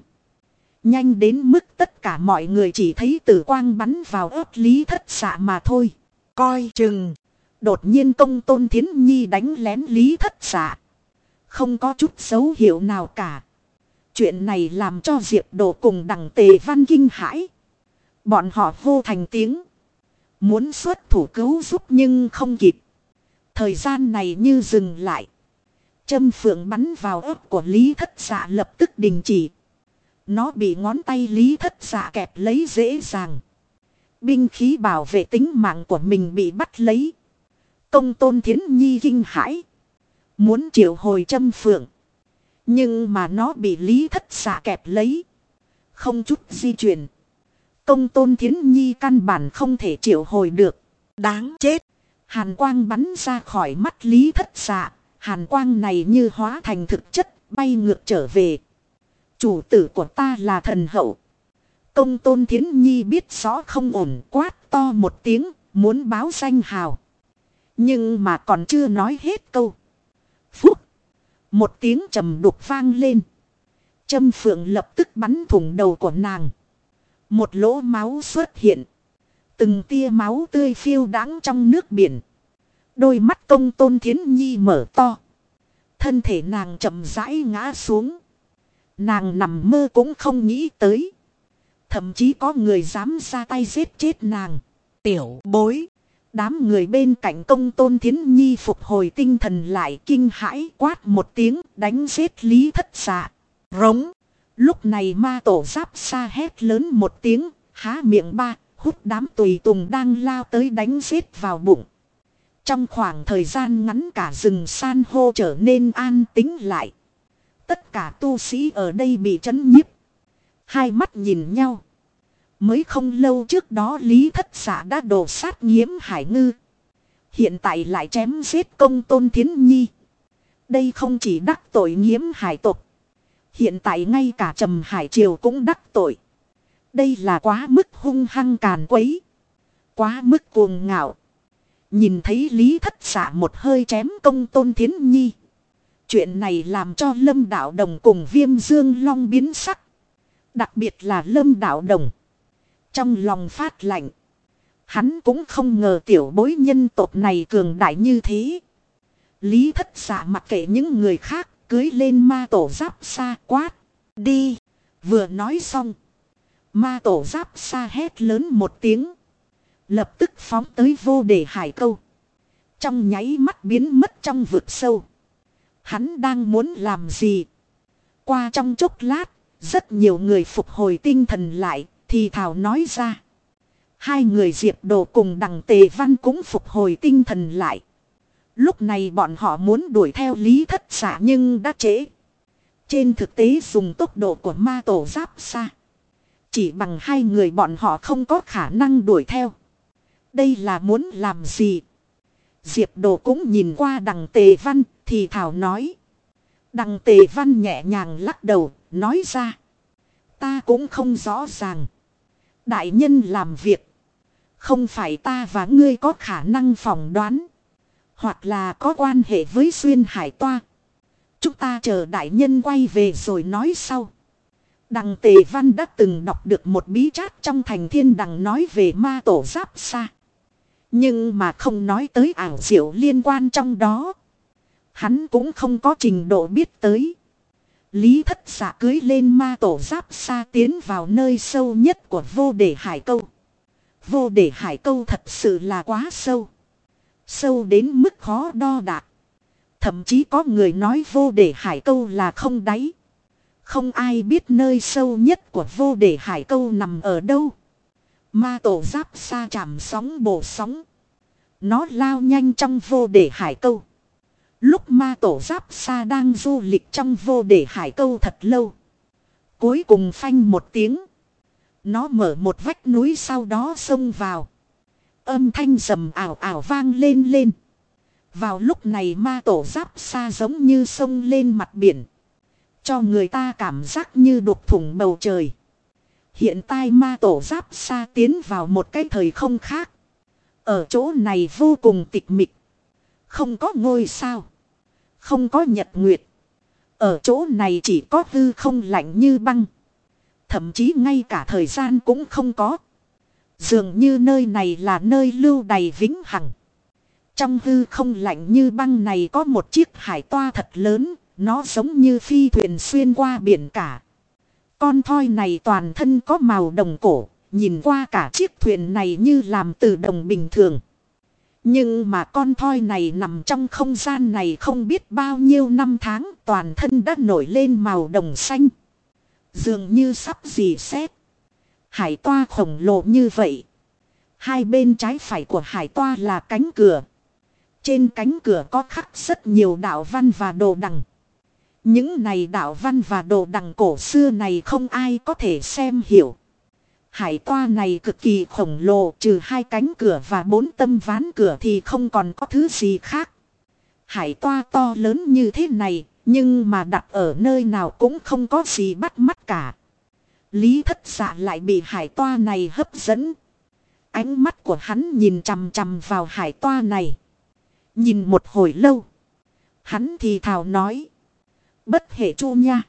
Nhanh đến mức tất cả mọi người chỉ thấy tử quang bắn vào ớt Lý Thất Xạ mà thôi. Coi chừng. Đột nhiên Công Tôn Thiến Nhi đánh lén Lý Thất Xạ. Không có chút dấu hiệu nào cả. Chuyện này làm cho Diệp Đồ cùng Đằng Tề Văn kinh hãi. Bọn họ hô thành tiếng. Muốn xuất thủ cứu giúp nhưng không kịp. Thời gian này như dừng lại. Châm phượng bắn vào ớt của Lý Thất Xạ lập tức đình chỉ. Nó bị ngón tay Lý Thất Xạ kẹp lấy dễ dàng. Binh khí bảo vệ tính mạng của mình bị bắt lấy. Công Tôn Thiến Nhi kinh hãi. Muốn triệu hồi châm phượng. Nhưng mà nó bị Lý Thất Xạ kẹp lấy. Không chút di chuyển. Công Tôn Thiến Nhi căn bản không thể triệu hồi được. Đáng chết. Hàn quang bắn ra khỏi mắt Lý Thất Xạ. Hàn quang này như hóa thành thực chất bay ngược trở về. Chủ tử của ta là thần hậu. Công Tôn Thiến Nhi biết rõ không ổn, quát to một tiếng, muốn báo danh hào. Nhưng mà còn chưa nói hết câu. Phúc. Một tiếng trầm đục vang lên. Châm phượng lập tức bắn thủng đầu của nàng. Một lỗ máu xuất hiện. Từng tia máu tươi phiêu đãng trong nước biển. Đôi mắt Công Tôn Thiến Nhi mở to. Thân thể nàng chậm rãi ngã xuống. Nàng nằm mơ cũng không nghĩ tới. Thậm chí có người dám ra tay giết chết nàng. Tiểu bối. Đám người bên cạnh Công Tôn Thiến Nhi phục hồi tinh thần lại, kinh hãi quát một tiếng đánh giết Lý Thất Xạ. Rống. Lúc này ma tổ Giáp Sa hét lớn một tiếng, há miệng ba, hút đám tùy tùng đang lao tới đánh giết vào bụng. Trong khoảng thời gian ngắn cả rừng san hô trở nên an tĩnh lại. Tất cả tu sĩ ở đây bị chấn nhiếp. Hai mắt nhìn nhau. Mới không lâu trước đó Lý Thất Xạ đã đổ sát Nghiễm Hải Ngư. Hiện tại lại chém giết Công Tôn Thiến Nhi. Đây không chỉ đắc tội Nghiễm Hải tộc. Hiện tại ngay cả Trầm Hải Triều cũng đắc tội. Đây là quá mức hung hăng càn quấy. Quá mức cuồng ngạo. Nhìn thấy Lý Thất Xạ một hơi chém Công Tôn Thiến Nhi. Chuyện này làm cho Lâm Đạo Đồng cùng Viêm Dương Long biến sắc. Đặc biệt là Lâm Đạo Đồng. Trong lòng phát lạnh. Hắn cũng không ngờ tiểu bối nhân tộc này cường đại như thế. Lý Thất Xạ mặc kệ những người khác, cưới lên ma tổ Giáp Sa quát. Đi. Vừa nói xong. Ma tổ Giáp Sa hét lớn một tiếng. Lập tức phóng tới Vô Đề Hải Câu. Trong nháy mắt biến mất trong vực sâu. Hắn đang muốn làm gì? Qua trong chốc lát, rất nhiều người phục hồi tinh thần lại, thì thảo nói ra. Hai người Diệp Đồ cùng Đằng Tề Văn cũng phục hồi tinh thần lại. Lúc này bọn họ muốn đuổi theo Lý Thất Xạ nhưng đã trễ. Trên thực tế dùng tốc độ của ma tổ Giáp Sa. Chỉ bằng hai người bọn họ không có khả năng đuổi theo. Đây là muốn làm gì? Diệp Đồ cũng nhìn qua Đằng Tề Văn thì thảo nói. Đằng Tề Văn nhẹ nhàng lắc đầu nói ra. Ta cũng không rõ ràng. Đại nhân làm việc. Không phải ta và ngươi có khả năng phỏng đoán. Hoặc là có quan hệ với Xuyên Hải Toa. Chúng ta chờ đại nhân quay về rồi nói sau. Đằng Tề Văn đã từng đọc được một bí trát trong Thành Thiên Đằng nói về ma tổ Giáp Sa. Nhưng mà không nói tới ảo diệu liên quan trong đó. Hắn cũng không có trình độ biết tới. Lý Thất Xạ cưới lên ma tổ Giáp Sa tiến vào nơi sâu nhất của Vô Đề Hải Câu. Vô Đề Hải Câu thật sự là quá sâu. Sâu đến mức khó đo đạc. Thậm chí có người nói Vô Đề Hải Câu là không đáy. Không ai biết nơi sâu nhất của Vô Đề Hải Câu nằm ở đâu. Ma tổ Giáp Sa chạm sóng bổ sóng. Nó lao nhanh trong Vô Đề Hải Câu. Lúc ma tổ giáp xa đang du lịch trong vô để hải câu thật lâu. Cuối cùng phanh một tiếng. Nó mở một vách núi sau đó xông vào. Âm thanh rầm ảo ảo vang lên lên. Vào lúc này ma tổ giáp xa giống như sông lên mặt biển. Cho người ta cảm giác như đục thủng bầu trời. Hiện tại ma tổ giáp xa tiến vào một cái thời không khác. Ở chỗ này vô cùng tịch mịch. Không có ngôi sao. Không có nhật nguyệt. Ở chỗ này chỉ có hư không lạnh như băng. Thậm chí ngay cả thời gian cũng không có. Dường như nơi này là nơi lưu đày vĩnh hằng. Trong hư không lạnh như băng này có một chiếc hải toa thật lớn. Nó giống như phi thuyền xuyên qua biển cả. Con thoi này toàn thân có màu đồng cổ. Nhìn qua cả chiếc thuyền này như làm từ đồng bình thường. Nhưng mà con thoi này nằm trong không gian này không biết bao nhiêu năm tháng, toàn thân đã nổi lên màu đồng xanh. Dường như sắp rỉ sét. Hải toa khổng lồ như vậy. Hai bên trái phải của hải toa là cánh cửa. Trên cánh cửa có khắc rất nhiều đạo văn và đồ đằng. Những này đạo văn và đồ đằng cổ xưa này không ai có thể xem hiểu. Hải toa này cực kỳ khổng lồ, trừ hai cánh cửa và 4 tâm ván cửa thì không còn có thứ gì khác. Hải toa to lớn như thế này, nhưng mà đặt ở nơi nào cũng không có gì bắt mắt cả. Lý Thất Dạ lại bị hải toa này hấp dẫn. Ánh mắt của hắn nhìn chằm chằm vào hải toa này. Nhìn một hồi lâu. Hắn thì thào nói. Bất hệ chu nha.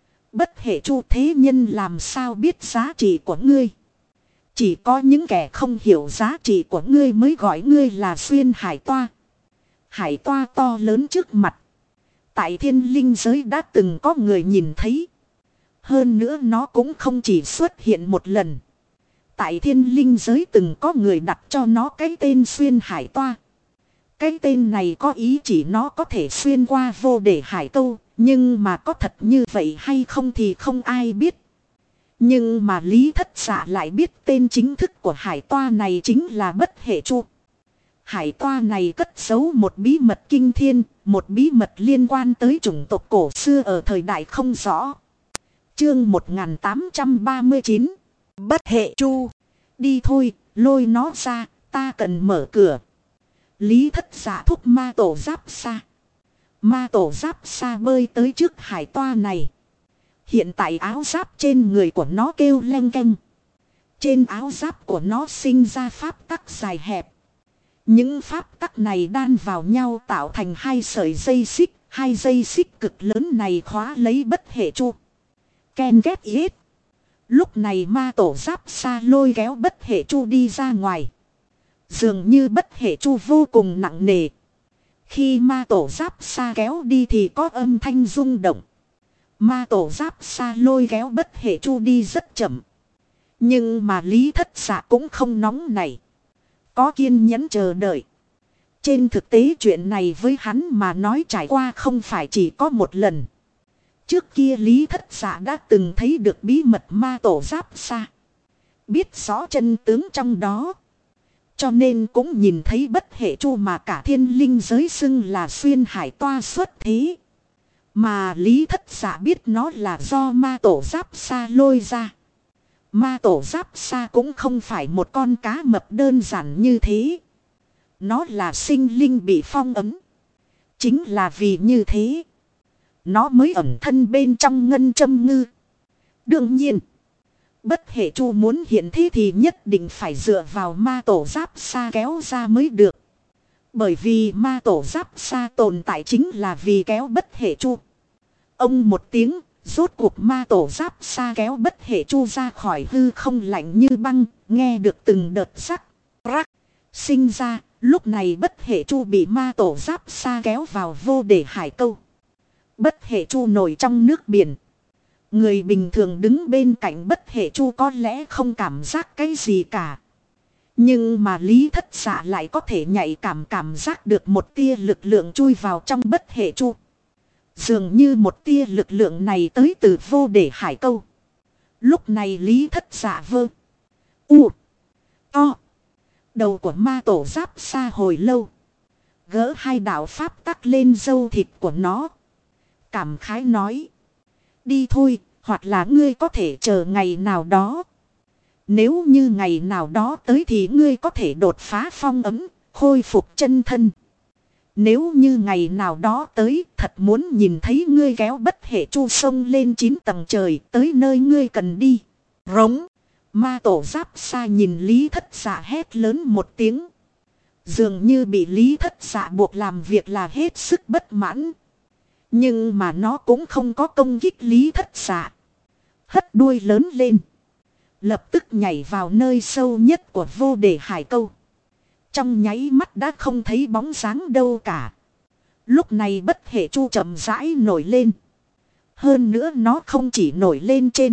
Bất hệ chu thế nhân làm sao biết giá trị của ngươi. Chỉ có những kẻ không hiểu giá trị của ngươi mới gọi ngươi là xuyên hải toa. Hải toa to lớn trước mặt. Tại thiên linh giới đã từng có người nhìn thấy. Hơn nữa nó cũng không chỉ xuất hiện một lần. Tại thiên linh giới từng có người đặt cho nó cái tên xuyên hải toa. Cái tên này có ý chỉ nó có thể xuyên qua vô để hải câu. Nhưng mà có thật như vậy hay không thì không ai biết. Nhưng mà Lý Thất Dạ lại biết tên chính thức của hải toa này chính là Bất Hệ Chu. Hải toa này cất giấu một bí mật kinh thiên, một bí mật liên quan tới chủng tộc cổ xưa ở thời đại không rõ. Chương 1839 Bất Hệ Chu. Đi thôi, lôi nó ra, ta cần mở cửa. Lý Thất Dạ thúc ma tổ giáp xa. Ma tổ giáp xa bơi tới trước hải toa này. Hiện tại áo giáp trên người của nó kêu leng keng. Trên áo giáp của nó sinh ra pháp tắc dài hẹp. Những pháp tắc này đan vào nhau tạo thành hai sợi dây xích. Hai dây xích cực lớn này khóa lấy Bất Hệ Chu. Ken ghét yết. Lúc này ma tổ giáp xa lôi kéo Bất Hệ Chu đi ra ngoài. Dường như Bất Hệ Chu vô cùng nặng nề. Khi ma tổ giáp xa kéo đi thì có âm thanh rung động. Ma tổ giáp xa lôi kéo Bất Hệ Chu đi rất chậm. Nhưng mà Lý Thất Dạ cũng không nóng này. Có kiên nhẫn chờ đợi. Trên thực tế chuyện này với hắn mà nói trải qua không phải chỉ có một lần. Trước kia Lý Thất Dạ đã từng thấy được bí mật ma tổ giáp xa. Biết rõ chân tướng trong đó. Cho nên cũng nhìn thấy Bất Hệ Chu mà cả thiên linh giới xưng là xuyên hải toa xuất thế. Mà Lý Thất Dạ biết nó là do ma tổ giáp xa lôi ra. Ma tổ giáp xa cũng không phải một con cá mập đơn giản như thế. Nó là sinh linh bị phong ấn. Chính là vì như thế. Nó mới ẩn thân bên trong ngân châm ngư. Đương nhiên. Bất Hệ Chu muốn hiện thế thì nhất định phải dựa vào ma tổ giáp xa kéo ra mới được. Bởi vì ma tổ giáp xa tồn tại chính là vì kéo Bất Hệ Chu. Ông một tiếng, rốt cuộc ma tổ giáp xa kéo Bất Hệ Chu ra khỏi hư không lạnh như băng, nghe được từng đợt sắc. Rắc, sinh ra, lúc này Bất Hệ Chu bị ma tổ giáp xa kéo vào vô để hải câu. Bất Hệ Chu nổi trong nước biển. Người bình thường đứng bên cạnh Bất Hệ Chu có lẽ không cảm giác cái gì cả. Nhưng mà Lý Thất Dạ lại có thể nhạy cảm giác được một tia lực lượng chui vào trong Bất Hệ Chu. Dường như một tia lực lượng này tới từ vô để hải câu. Lúc này Lý Thất Dạ vơ. U. To. Đầu của ma tổ giáp xa hồi lâu. Gỡ hai đạo pháp tắc lên râu thịt của nó. Cảm khái nói. Đi thôi, hoặc là ngươi có thể chờ ngày nào đó. Nếu như ngày nào đó tới thì ngươi có thể đột phá phong ấm, khôi phục chân thân. Nếu như ngày nào đó tới, thật muốn nhìn thấy ngươi kéo bất hệ chu sông lên 9 tầng trời, tới nơi ngươi cần đi. Rống. Ma tổ giáp xa nhìn Lý Thất Dạ hét lớn một tiếng. Dường như bị Lý Thất Dạ buộc làm việc là hết sức bất mãn. Nhưng mà nó cũng không có công kích Lý Thất Dạ. Hất đuôi lớn lên. Lập tức nhảy vào nơi sâu nhất của vô đề hải câu. Trong nháy mắt đã không thấy bóng dáng đâu cả. Lúc này bất hệ chu chậm rãi nổi lên. Hơn nữa nó không chỉ nổi lên trên.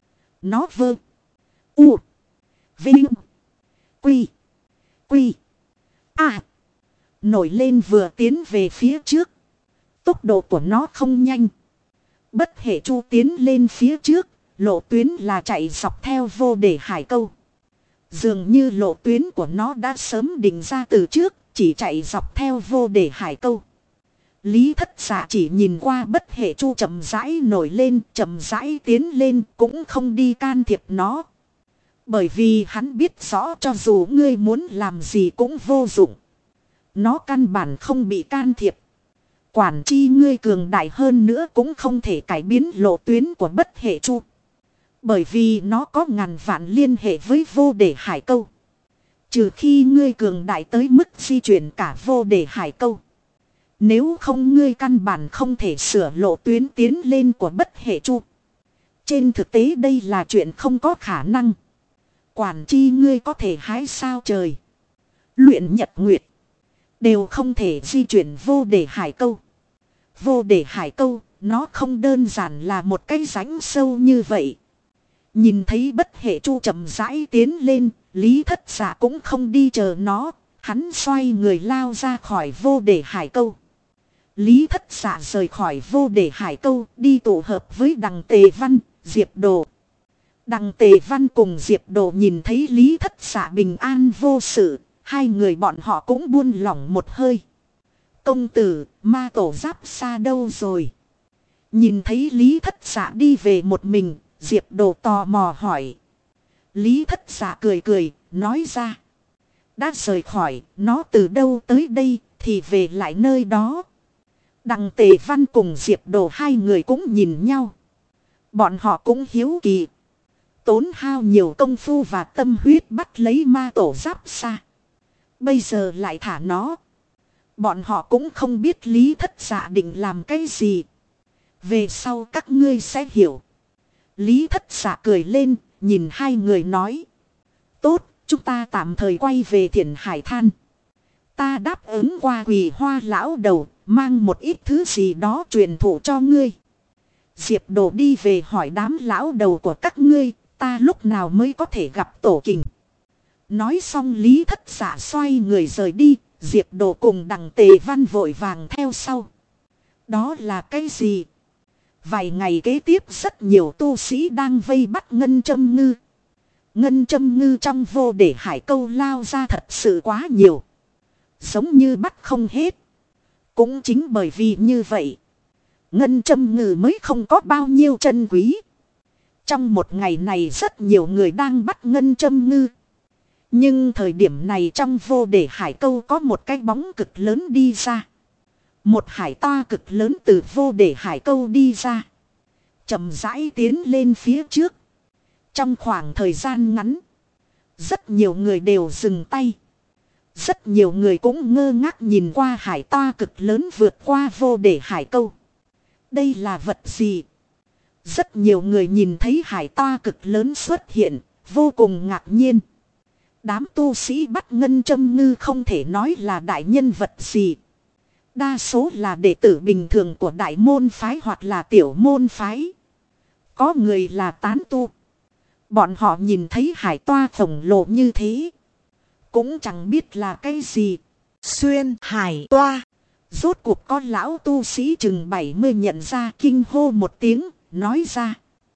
Nó vơ. U. Vinh. Quy. Quy. À. Nổi lên vừa tiến về phía trước. Tốc độ của nó không nhanh. Bất hệ chu tiến lên phía trước. Lộ tuyến là chạy dọc theo vô đề hải câu. Dường như lộ tuyến của nó đã sớm định ra từ trước. Chỉ chạy dọc theo vô đề hải câu. Lý Thất Dạ chỉ nhìn qua bất hệ chu chậm rãi nổi lên, chậm rãi tiến lên, cũng không đi can thiệp nó. Bởi vì hắn biết rõ cho dù ngươi muốn làm gì cũng vô dụng. Nó căn bản không bị can thiệp. Quản chi ngươi cường đại hơn nữa cũng không thể cải biến lộ tuyến của bất hệ chu. Bởi vì nó có ngàn vạn liên hệ với vô đề hải câu. Trừ khi ngươi cường đại tới mức di chuyển cả vô đề hải câu. Nếu không ngươi căn bản không thể sửa lộ tuyến tiến lên của bất hệ chu. Trên thực tế đây là chuyện không có khả năng. Quản chi ngươi có thể hái sao trời. Luyện nhật nguyệt. Đều không thể di chuyển vô đề hải câu. Vô đề hải câu, nó không đơn giản là một cái rãnh sâu như vậy. Nhìn thấy bất hệ chu chậm rãi tiến lên, Lý Thất Dạ cũng không đi chờ nó. Hắn xoay người lao ra khỏi vô đề hải câu. Lý Thất Dạ rời khỏi vô đề hải câu đi tụ hợp với Đằng Tề Văn, Diệp Đồ. Đằng Tề Văn cùng Diệp Đồ nhìn thấy Lý Thất Dạ bình an vô sự, hai người bọn họ cũng buông lỏng một hơi. Công tử, ma tổ giáp xa đâu rồi? Nhìn thấy Lý Thất Dạ đi về một mình, Diệp Đồ tò mò hỏi. Lý Thất Dạ cười cười, nói ra. Đã rời khỏi, nó từ đâu tới đây, thì về lại nơi đó. Đằng Tề Văn cùng Diệp Đồ hai người cũng nhìn nhau. Bọn họ cũng hiếu kỳ. Tốn hao nhiều công phu và tâm huyết bắt lấy ma tổ giáp xa. Bây giờ lại thả nó. Bọn họ cũng không biết Lý Thất Dạ định làm cái gì. Về sau các ngươi sẽ hiểu. Lý Thất Dạ cười lên, nhìn hai người nói. Tốt, chúng ta tạm thời quay về Thiền Hải Than. Ta đáp ứng qua Quỳ Hoa lão đầu, mang một ít thứ gì đó truyền thụ cho ngươi. Diệp Đồ đi về hỏi đám lão đầu của các ngươi, ta lúc nào mới có thể gặp tổ kình. Nói xong Lý Thất Dạ xoay người rời đi, Diệp Đồ cùng Đằng Tề Văn vội vàng theo sau. Đó là cái gì? Vài ngày kế tiếp rất nhiều tu sĩ đang vây bắt Ngân Châm Ngư. Ngân Châm Ngư trong vô để hải câu lao ra thật sự quá nhiều. Giống như bắt không hết. Cũng chính bởi vì như vậy, Ngân Châm Ngư mới không có bao nhiêu chân quý. Trong một ngày này rất nhiều người đang bắt Ngân Châm Ngư. Nhưng thời điểm này trong vô để hải câu có một cái bóng cực lớn đi ra. Một hải toa cực lớn từ vô để hải câu đi ra. Chậm rãi tiến lên phía trước. Trong khoảng thời gian ngắn, rất nhiều người đều dừng tay. Rất nhiều người cũng ngơ ngác nhìn qua hải toa cực lớn vượt qua vô để hải câu. Đây là vật gì? Rất nhiều người nhìn thấy hải toa cực lớn xuất hiện, vô cùng ngạc nhiên. Đám tu sĩ bắt Ngân Châm Ngư không thể nói là đại nhân vật gì. Đa số là đệ tử bình thường của đại môn phái hoặc là tiểu môn phái. Có người là tán tu. Bọn họ nhìn thấy hải toa khổng lồ như thế, cũng chẳng biết là cái gì. Xuyên hải toa. Rốt cuộc con lão tu sĩ chừng 70 nhận ra, kinh hô một tiếng, nói ra.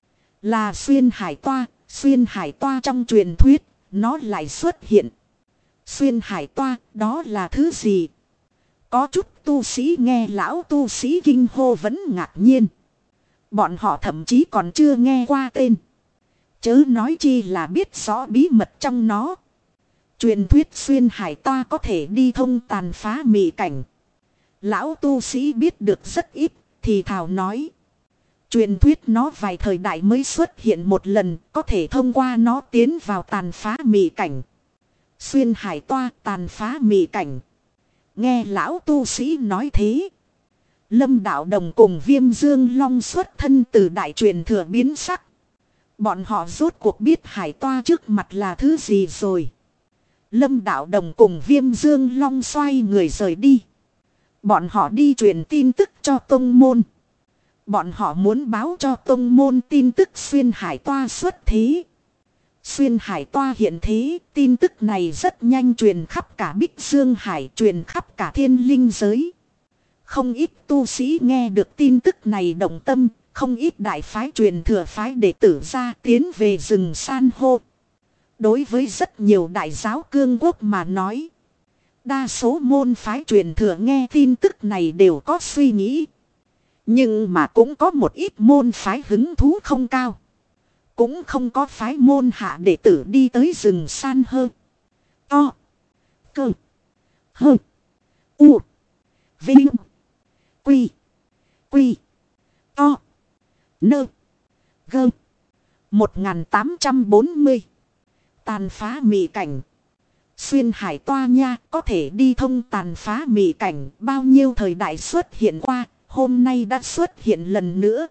Là xuyên hải toa. Xuyên hải toa trong truyền thuyết, nó lại xuất hiện. Xuyên hải toa, đó là thứ gì? Có chút tu sĩ nghe lão tu sĩ kinh hô vẫn ngạc nhiên. Bọn họ thậm chí còn chưa nghe qua tên. Chớ nói chi là biết rõ bí mật trong nó. Truyền thuyết xuyên hải toa có thể đi thông tàn phá mị cảnh. Lão tu sĩ biết được rất ít, thì thào nói. Truyền thuyết nó vài thời đại mới xuất hiện một lần, có thể thông qua nó tiến vào tàn phá mị cảnh. Xuyên hải toa tàn phá mị cảnh. Nghe lão tu sĩ nói thế. Lâm Đạo Đồng cùng Viêm Dương Long xuất thân từ đại truyền thừa biến sắc. Bọn họ rốt cuộc biết hải toa trước mặt là thứ gì rồi. Lâm Đạo Đồng cùng Viêm Dương Long xoay người rời đi. Bọn họ đi truyền tin tức cho tông môn. Bọn họ muốn báo cho tông môn tin tức xuyên hải toa xuất thế. Xuyên hải toa hiện thế, tin tức này rất nhanh truyền khắp cả Bích Dương Hải, truyền khắp cả thiên linh giới. Không ít tu sĩ nghe được tin tức này động tâm, không ít đại phái truyền thừa phái đệ tử ra tiến về rừng san hô. Đối với rất nhiều đại giáo cương quốc mà nói, đa số môn phái truyền thừa nghe tin tức này đều có suy nghĩ. Nhưng mà cũng có một ít môn phái hứng thú không cao. Cũng không có phái môn hạ đệ tử đi tới rừng san hô. To. Cơ. Hơ. U. Vinh. Quy. Quy. To. Nơ. Gơ. 1840. Tàn phá mị cảnh. Xuyên hải toa nha, có thể đi thông tàn phá mị cảnh, bao nhiêu thời đại xuất hiện qua, hôm nay đã xuất hiện lần nữa.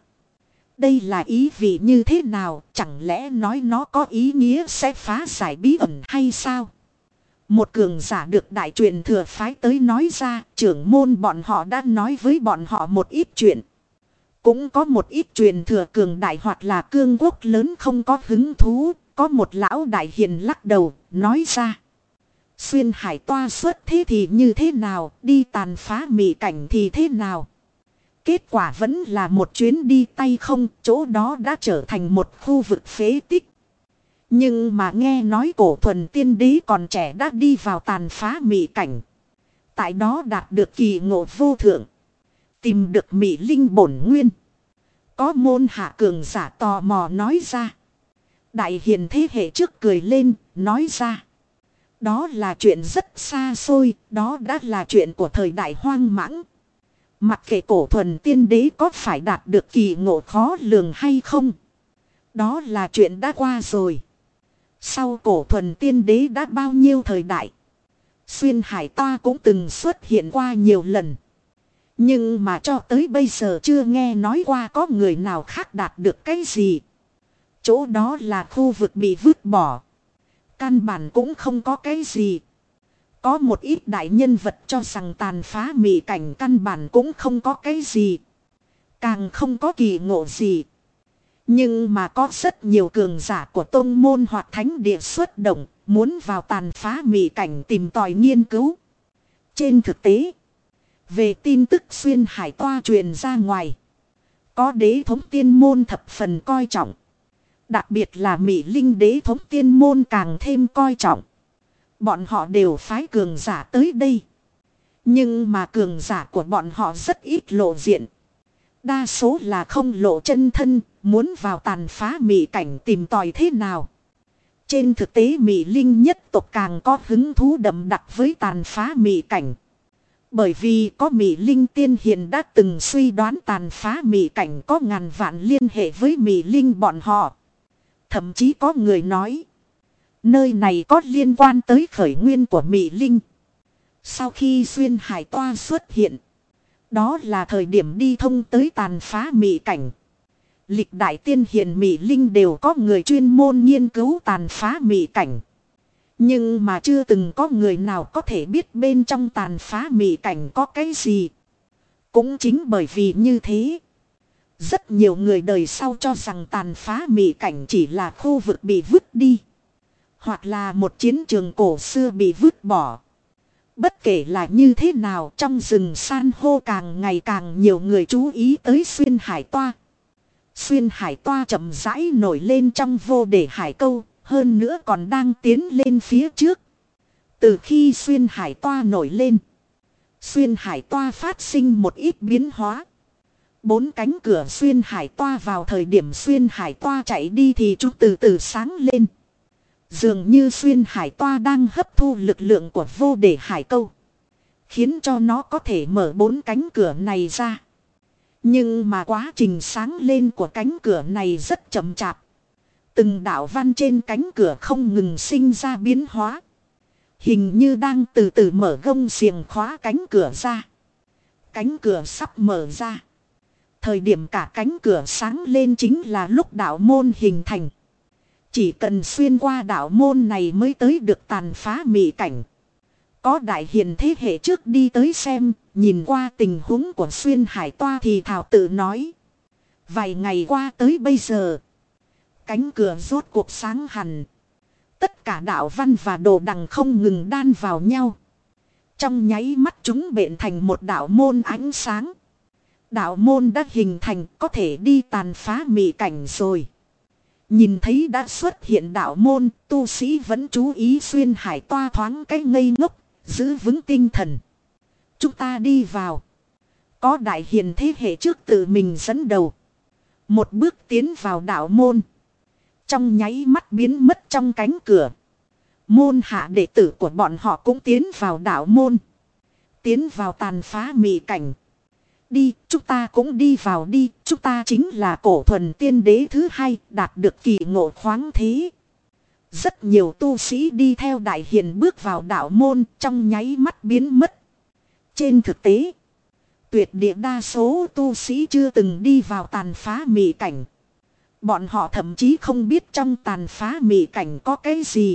Đây là ý vị như thế nào, chẳng lẽ nói nó có ý nghĩa sẽ phá giải bí ẩn hay sao? Một cường giả được đại truyền thừa phái tới nói ra, trưởng môn bọn họ đã nói với bọn họ một ít chuyện. Cũng có một ít truyền thừa cường đại hoặc là cương quốc lớn không có hứng thú, có một lão đại hiền lắc đầu, nói ra. Xuyên hải toa xuất thế thì như thế nào, đi tàn phá mị cảnh thì thế nào? Kết quả vẫn là một chuyến đi tay không, chỗ đó đã trở thành một khu vực phế tích. Nhưng mà nghe nói cổ thuần tiên đế còn trẻ đã đi vào tàn phá mị cảnh. Tại đó đạt được kỳ ngộ vô thượng. Tìm được mị linh bổn nguyên. Có môn hạ cường giả tò mò nói ra. Đại hiền thế hệ trước cười lên, nói ra. Đó là chuyện rất xa xôi, đó đã là chuyện của thời đại hoang mãng. Mặc kệ cổ thuần tiên đế có phải đạt được kỳ ngộ khó lường hay không. Đó là chuyện đã qua rồi. Sau cổ thuần tiên đế đã bao nhiêu thời đại. Xuyên hải toa cũng từng xuất hiện qua nhiều lần. Nhưng mà cho tới bây giờ chưa nghe nói qua có người nào khác đạt được cái gì. Chỗ đó là khu vực bị vứt bỏ. Căn bản cũng không có cái gì. Có một ít đại nhân vật cho rằng tàn phá mị cảnh căn bản cũng không có cái gì. Càng không có kỳ ngộ gì. Nhưng mà có rất nhiều cường giả của tôn môn hoặc thánh địa xuất động, muốn vào tàn phá mị cảnh tìm tòi nghiên cứu. Trên thực tế, về tin tức xuyên hải toa truyền ra ngoài, có đế thống tiên môn thập phần coi trọng. Đặc biệt là mị linh đế thống tiên môn càng thêm coi trọng. Bọn họ đều phái cường giả tới đây. Nhưng mà cường giả của bọn họ rất ít lộ diện. Đa số là không lộ chân thân, muốn vào tàn phá mị cảnh tìm tòi thế nào. Trên thực tế mị linh nhất tộc càng có hứng thú đậm đặc với tàn phá mị cảnh. Bởi vì có mị linh tiên hiền đã từng suy đoán tàn phá mị cảnh có ngàn vạn liên hệ với mị linh bọn họ. Thậm chí có người nói, nơi này có liên quan tới khởi nguyên của mị linh. Sau khi xuyên hải toa xuất hiện, đó là thời điểm đi thông tới tàn phá mị cảnh. Lịch đại tiên hiền mị linh đều có người chuyên môn nghiên cứu tàn phá mị cảnh. Nhưng mà chưa từng có người nào có thể biết bên trong tàn phá mị cảnh có cái gì. Cũng chính bởi vì như thế, rất nhiều người đời sau cho rằng tàn phá mị cảnh chỉ là khu vực bị vứt đi. Hoặc là một chiến trường cổ xưa bị vứt bỏ. Bất kể là như thế nào, trong rừng san hô càng ngày càng nhiều người chú ý tới xuyên hải toa. Xuyên hải toa chậm rãi nổi lên trong vô để hải câu, hơn nữa còn đang tiến lên phía trước. Từ khi xuyên hải toa nổi lên, Xuyên hải toa phát sinh một ít biến hóa. 4 cánh cửa xuyên hải toa vào thời điểm xuyên hải toa chạy đi thì chúng từ từ sáng lên. Dường như xuyên hải toa đang hấp thu lực lượng của vô đề hải câu. Khiến cho nó có thể mở 4 cánh cửa này ra. Nhưng mà quá trình sáng lên của cánh cửa này rất chậm chạp. Từng đạo văn trên cánh cửa không ngừng sinh ra biến hóa. Hình như đang từ từ mở gông xiềng khóa cánh cửa ra. Cánh cửa sắp mở ra. Thời điểm cả cánh cửa sáng lên chính là lúc đạo môn hình thành. Chỉ cần xuyên qua đạo môn này mới tới được tàn phá mị cảnh. Có đại hiền thế hệ trước đi tới xem, nhìn qua tình huống của xuyên hải toa thì thảo tự nói. Vài ngày qua tới bây giờ, cánh cửa rốt cuộc sáng hẳn. Tất cả đạo văn và đồ đằng không ngừng đan vào nhau. Trong nháy mắt chúng bện thành một đạo môn ánh sáng. Đạo môn đã hình thành, có thể đi tàn phá mị cảnh rồi. Nhìn thấy đã xuất hiện đạo môn, tu sĩ vẫn chú ý xuyên hải toa thoáng cái ngây ngốc, giữ vững tinh thần. Chúng ta đi vào. Có đại hiền thế hệ trước tự mình dẫn đầu. Một bước tiến vào đạo môn. Trong nháy mắt biến mất trong cánh cửa. Môn hạ đệ tử của bọn họ cũng tiến vào đạo môn. Tiến vào tàn phá mị cảnh. Đi, chúng ta cũng đi vào đi. Chúng ta chính là cổ thuần tiên đế thứ hai, đạt được kỳ ngộ khoáng thế. Rất nhiều tu sĩ đi theo đại hiền bước vào đạo môn, trong nháy mắt biến mất. Trên thực tế, tuyệt địa đa số tu sĩ chưa từng đi vào tàn phá mị cảnh. Bọn họ thậm chí không biết trong tàn phá mị cảnh có cái gì.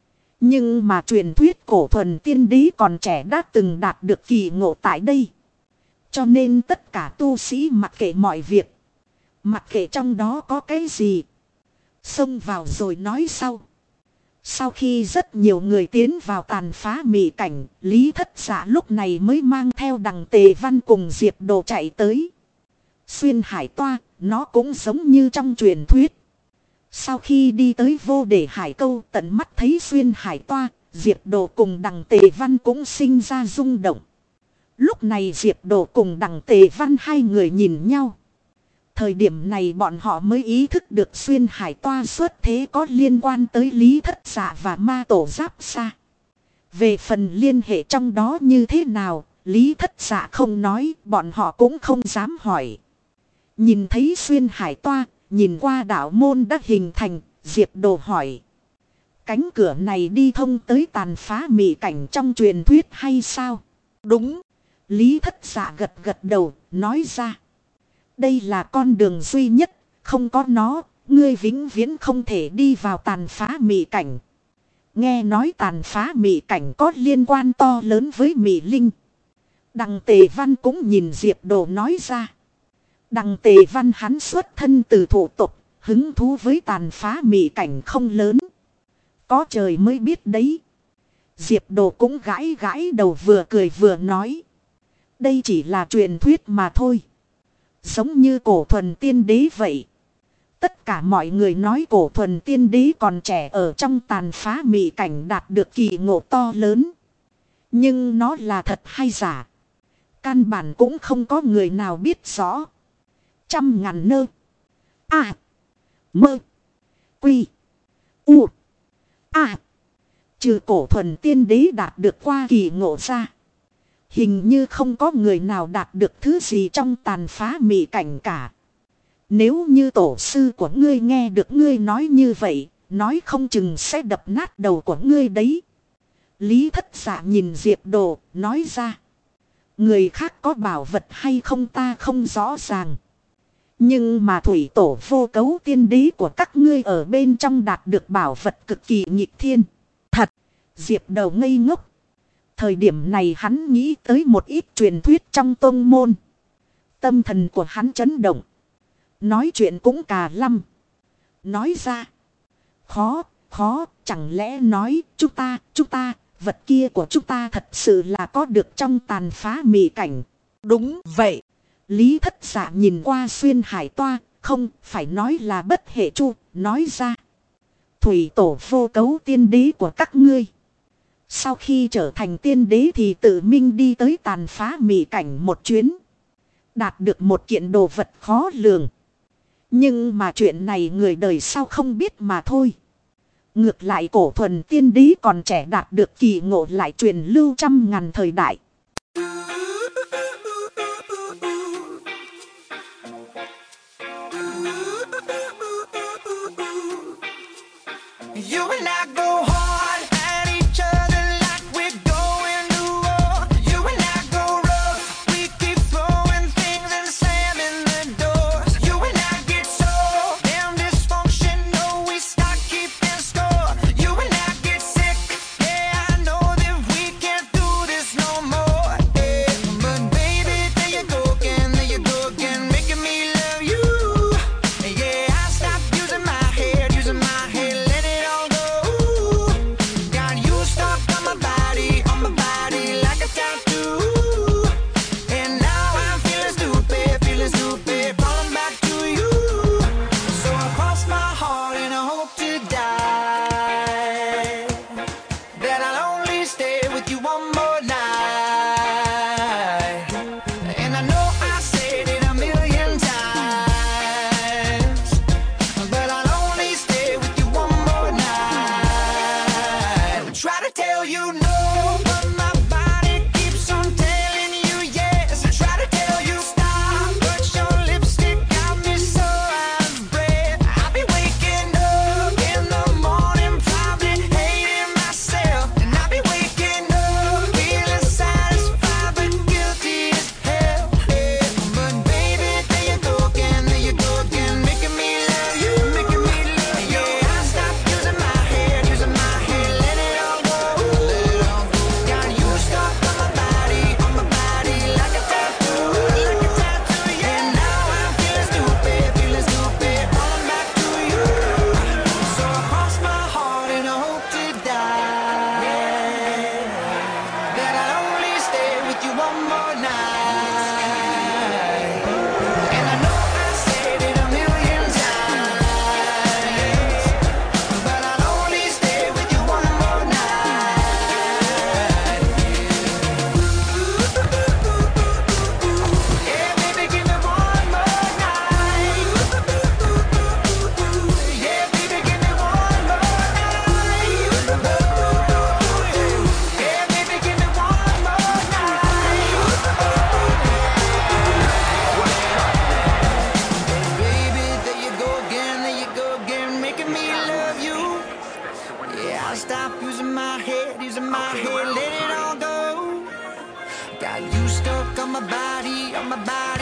Nhưng mà truyền thuyết cổ thuần tiên đế còn trẻ đã từng đạt được kỳ ngộ tại đây. Cho nên tất cả tu sĩ mặc kệ mọi việc. Mặc kệ trong đó có cái gì. Xông vào rồi nói sau. Sau khi rất nhiều người tiến vào tàn phá mị cảnh, Lý Thất Dạ lúc này mới mang theo Đằng Tề Văn cùng Diệp Đồ chạy tới. Xuyên hải toa, nó cũng giống như trong truyền thuyết. Sau khi đi tới vô đề hải câu, tận mắt thấy xuyên hải toa, Diệp Đồ cùng Đằng Tề Văn cũng sinh ra rung động. Lúc này Diệp Đồ cùng Đằng Tề Văn hai người nhìn nhau. Thời điểm này bọn họ mới ý thức được xuyên hải toa xuất thế có liên quan tới Lý Thất Dạ và ma tổ Giáp Sa. Về phần liên hệ trong đó như thế nào, Lý Thất Dạ không nói, bọn họ cũng không dám hỏi. Nhìn thấy xuyên hải toa, nhìn qua đạo môn đã hình thành, Diệp Đồ hỏi. Cánh cửa này đi thông tới tàn phá mị cảnh trong truyền thuyết hay sao? Đúng. Lý Thất Dạ gật gật đầu, nói ra. Đây là con đường duy nhất, không có nó, ngươi vĩnh viễn không thể đi vào tàn phá mị cảnh. Nghe nói tàn phá mị cảnh có liên quan to lớn với mị linh. Đằng Tề Văn cũng nhìn Diệp Đồ nói ra. Đằng Tề Văn hắn xuất thân từ thủ tục, hứng thú với tàn phá mị cảnh không lớn. Có trời mới biết đấy. Diệp Đồ cũng gãi gãi đầu vừa cười vừa nói. Đây chỉ là truyền thuyết mà thôi. Giống như cổ thuần tiên đế vậy. Tất cả mọi người nói cổ thuần tiên đế còn trẻ ở trong tàn phá mị cảnh đạt được kỳ ngộ to lớn. Nhưng nó là thật hay giả? Căn bản cũng không có người nào biết rõ. Trăm ngàn nơ. À. Mơ. Quy. U. À. Trừ cổ thuần tiên đế đạt được qua kỳ ngộ ra. Hình như không có người nào đạt được thứ gì trong tàn phá mị cảnh cả. Nếu như tổ sư của ngươi nghe được ngươi nói như vậy, nói không chừng sẽ đập nát đầu của ngươi đấy. Lý Thất Dạ nhìn Diệp Đồ, nói ra. Người khác có bảo vật hay không ta không rõ ràng. Nhưng mà thủy tổ vô cấu tiên đế của các ngươi ở bên trong đạt được bảo vật cực kỳ nghịch thiên. Thật, Diệp Đồ ngây ngốc. Thời điểm này hắn nghĩ tới một ít truyền thuyết trong tôn môn. Tâm thần của hắn chấn động. Nói chuyện cũng cà lăm. Nói ra. Khó, chẳng lẽ nói chúng ta, vật kia của chúng ta thật sự là có được trong tàn phá mị cảnh. Đúng vậy. Lý Thất Dạ nhìn qua xuyên hải toa, không phải nói là bất hệ chu, nói ra. Thủy tổ vô cấu tiên đế của các ngươi. Sau khi trở thành tiên đế thì tự mình đi tới tàn phá mị cảnh một chuyến. Đạt được một kiện đồ vật khó lường. Nhưng mà chuyện này người đời sau không biết mà thôi. Ngược lại cổ thuần tiên đế còn trẻ đạt được kỳ ngộ lại truyền lưu trăm ngàn thời đại. You and I go hard at each other like we're going to war. You and I go rough, we keep throwing things and slamming the doors. You and I get so damn dysfunctional, we start keeping score. You and I get sick, yeah, I know that we can't do this no more. Yeah. But baby, there you go again, making me love you. Yeah, I stopped using my head, let it all go. Got you stuck on my body like a tattoo. And now I'm feeling stupid, falling back to you. So I cross my heart and I hope to die that I'll only stay with you one more night. And I know I said it a million times, but I'll only stay with you one more night. Try to tell you no, but my body keeps on telling you yes. I try to tell you stop, but your lipstick got me so out of breath. I'll be waking up in the morning, probably hating myself. And I'll be waking up feeling satisfied but guilty as hell. Yeah. But baby, there you go again, making me love you, Yeah, I stopped using my head, let it all go. Got you stuck on my body like a tattoo, yeah. And now I'm feeling stupid, falling back to you. So I cross my heart and I hope to die that I'll only stay with you one more night. And I know I said it a million times, but I'll only stay with you one more night. Yeah, baby, give me one more night. Yeah, baby, give me one more night. Yeah, baby, give me one more night. Baby, there you go again, making me love you. Yeah, I'll stop using my head, let it all go. Got you stuck on my body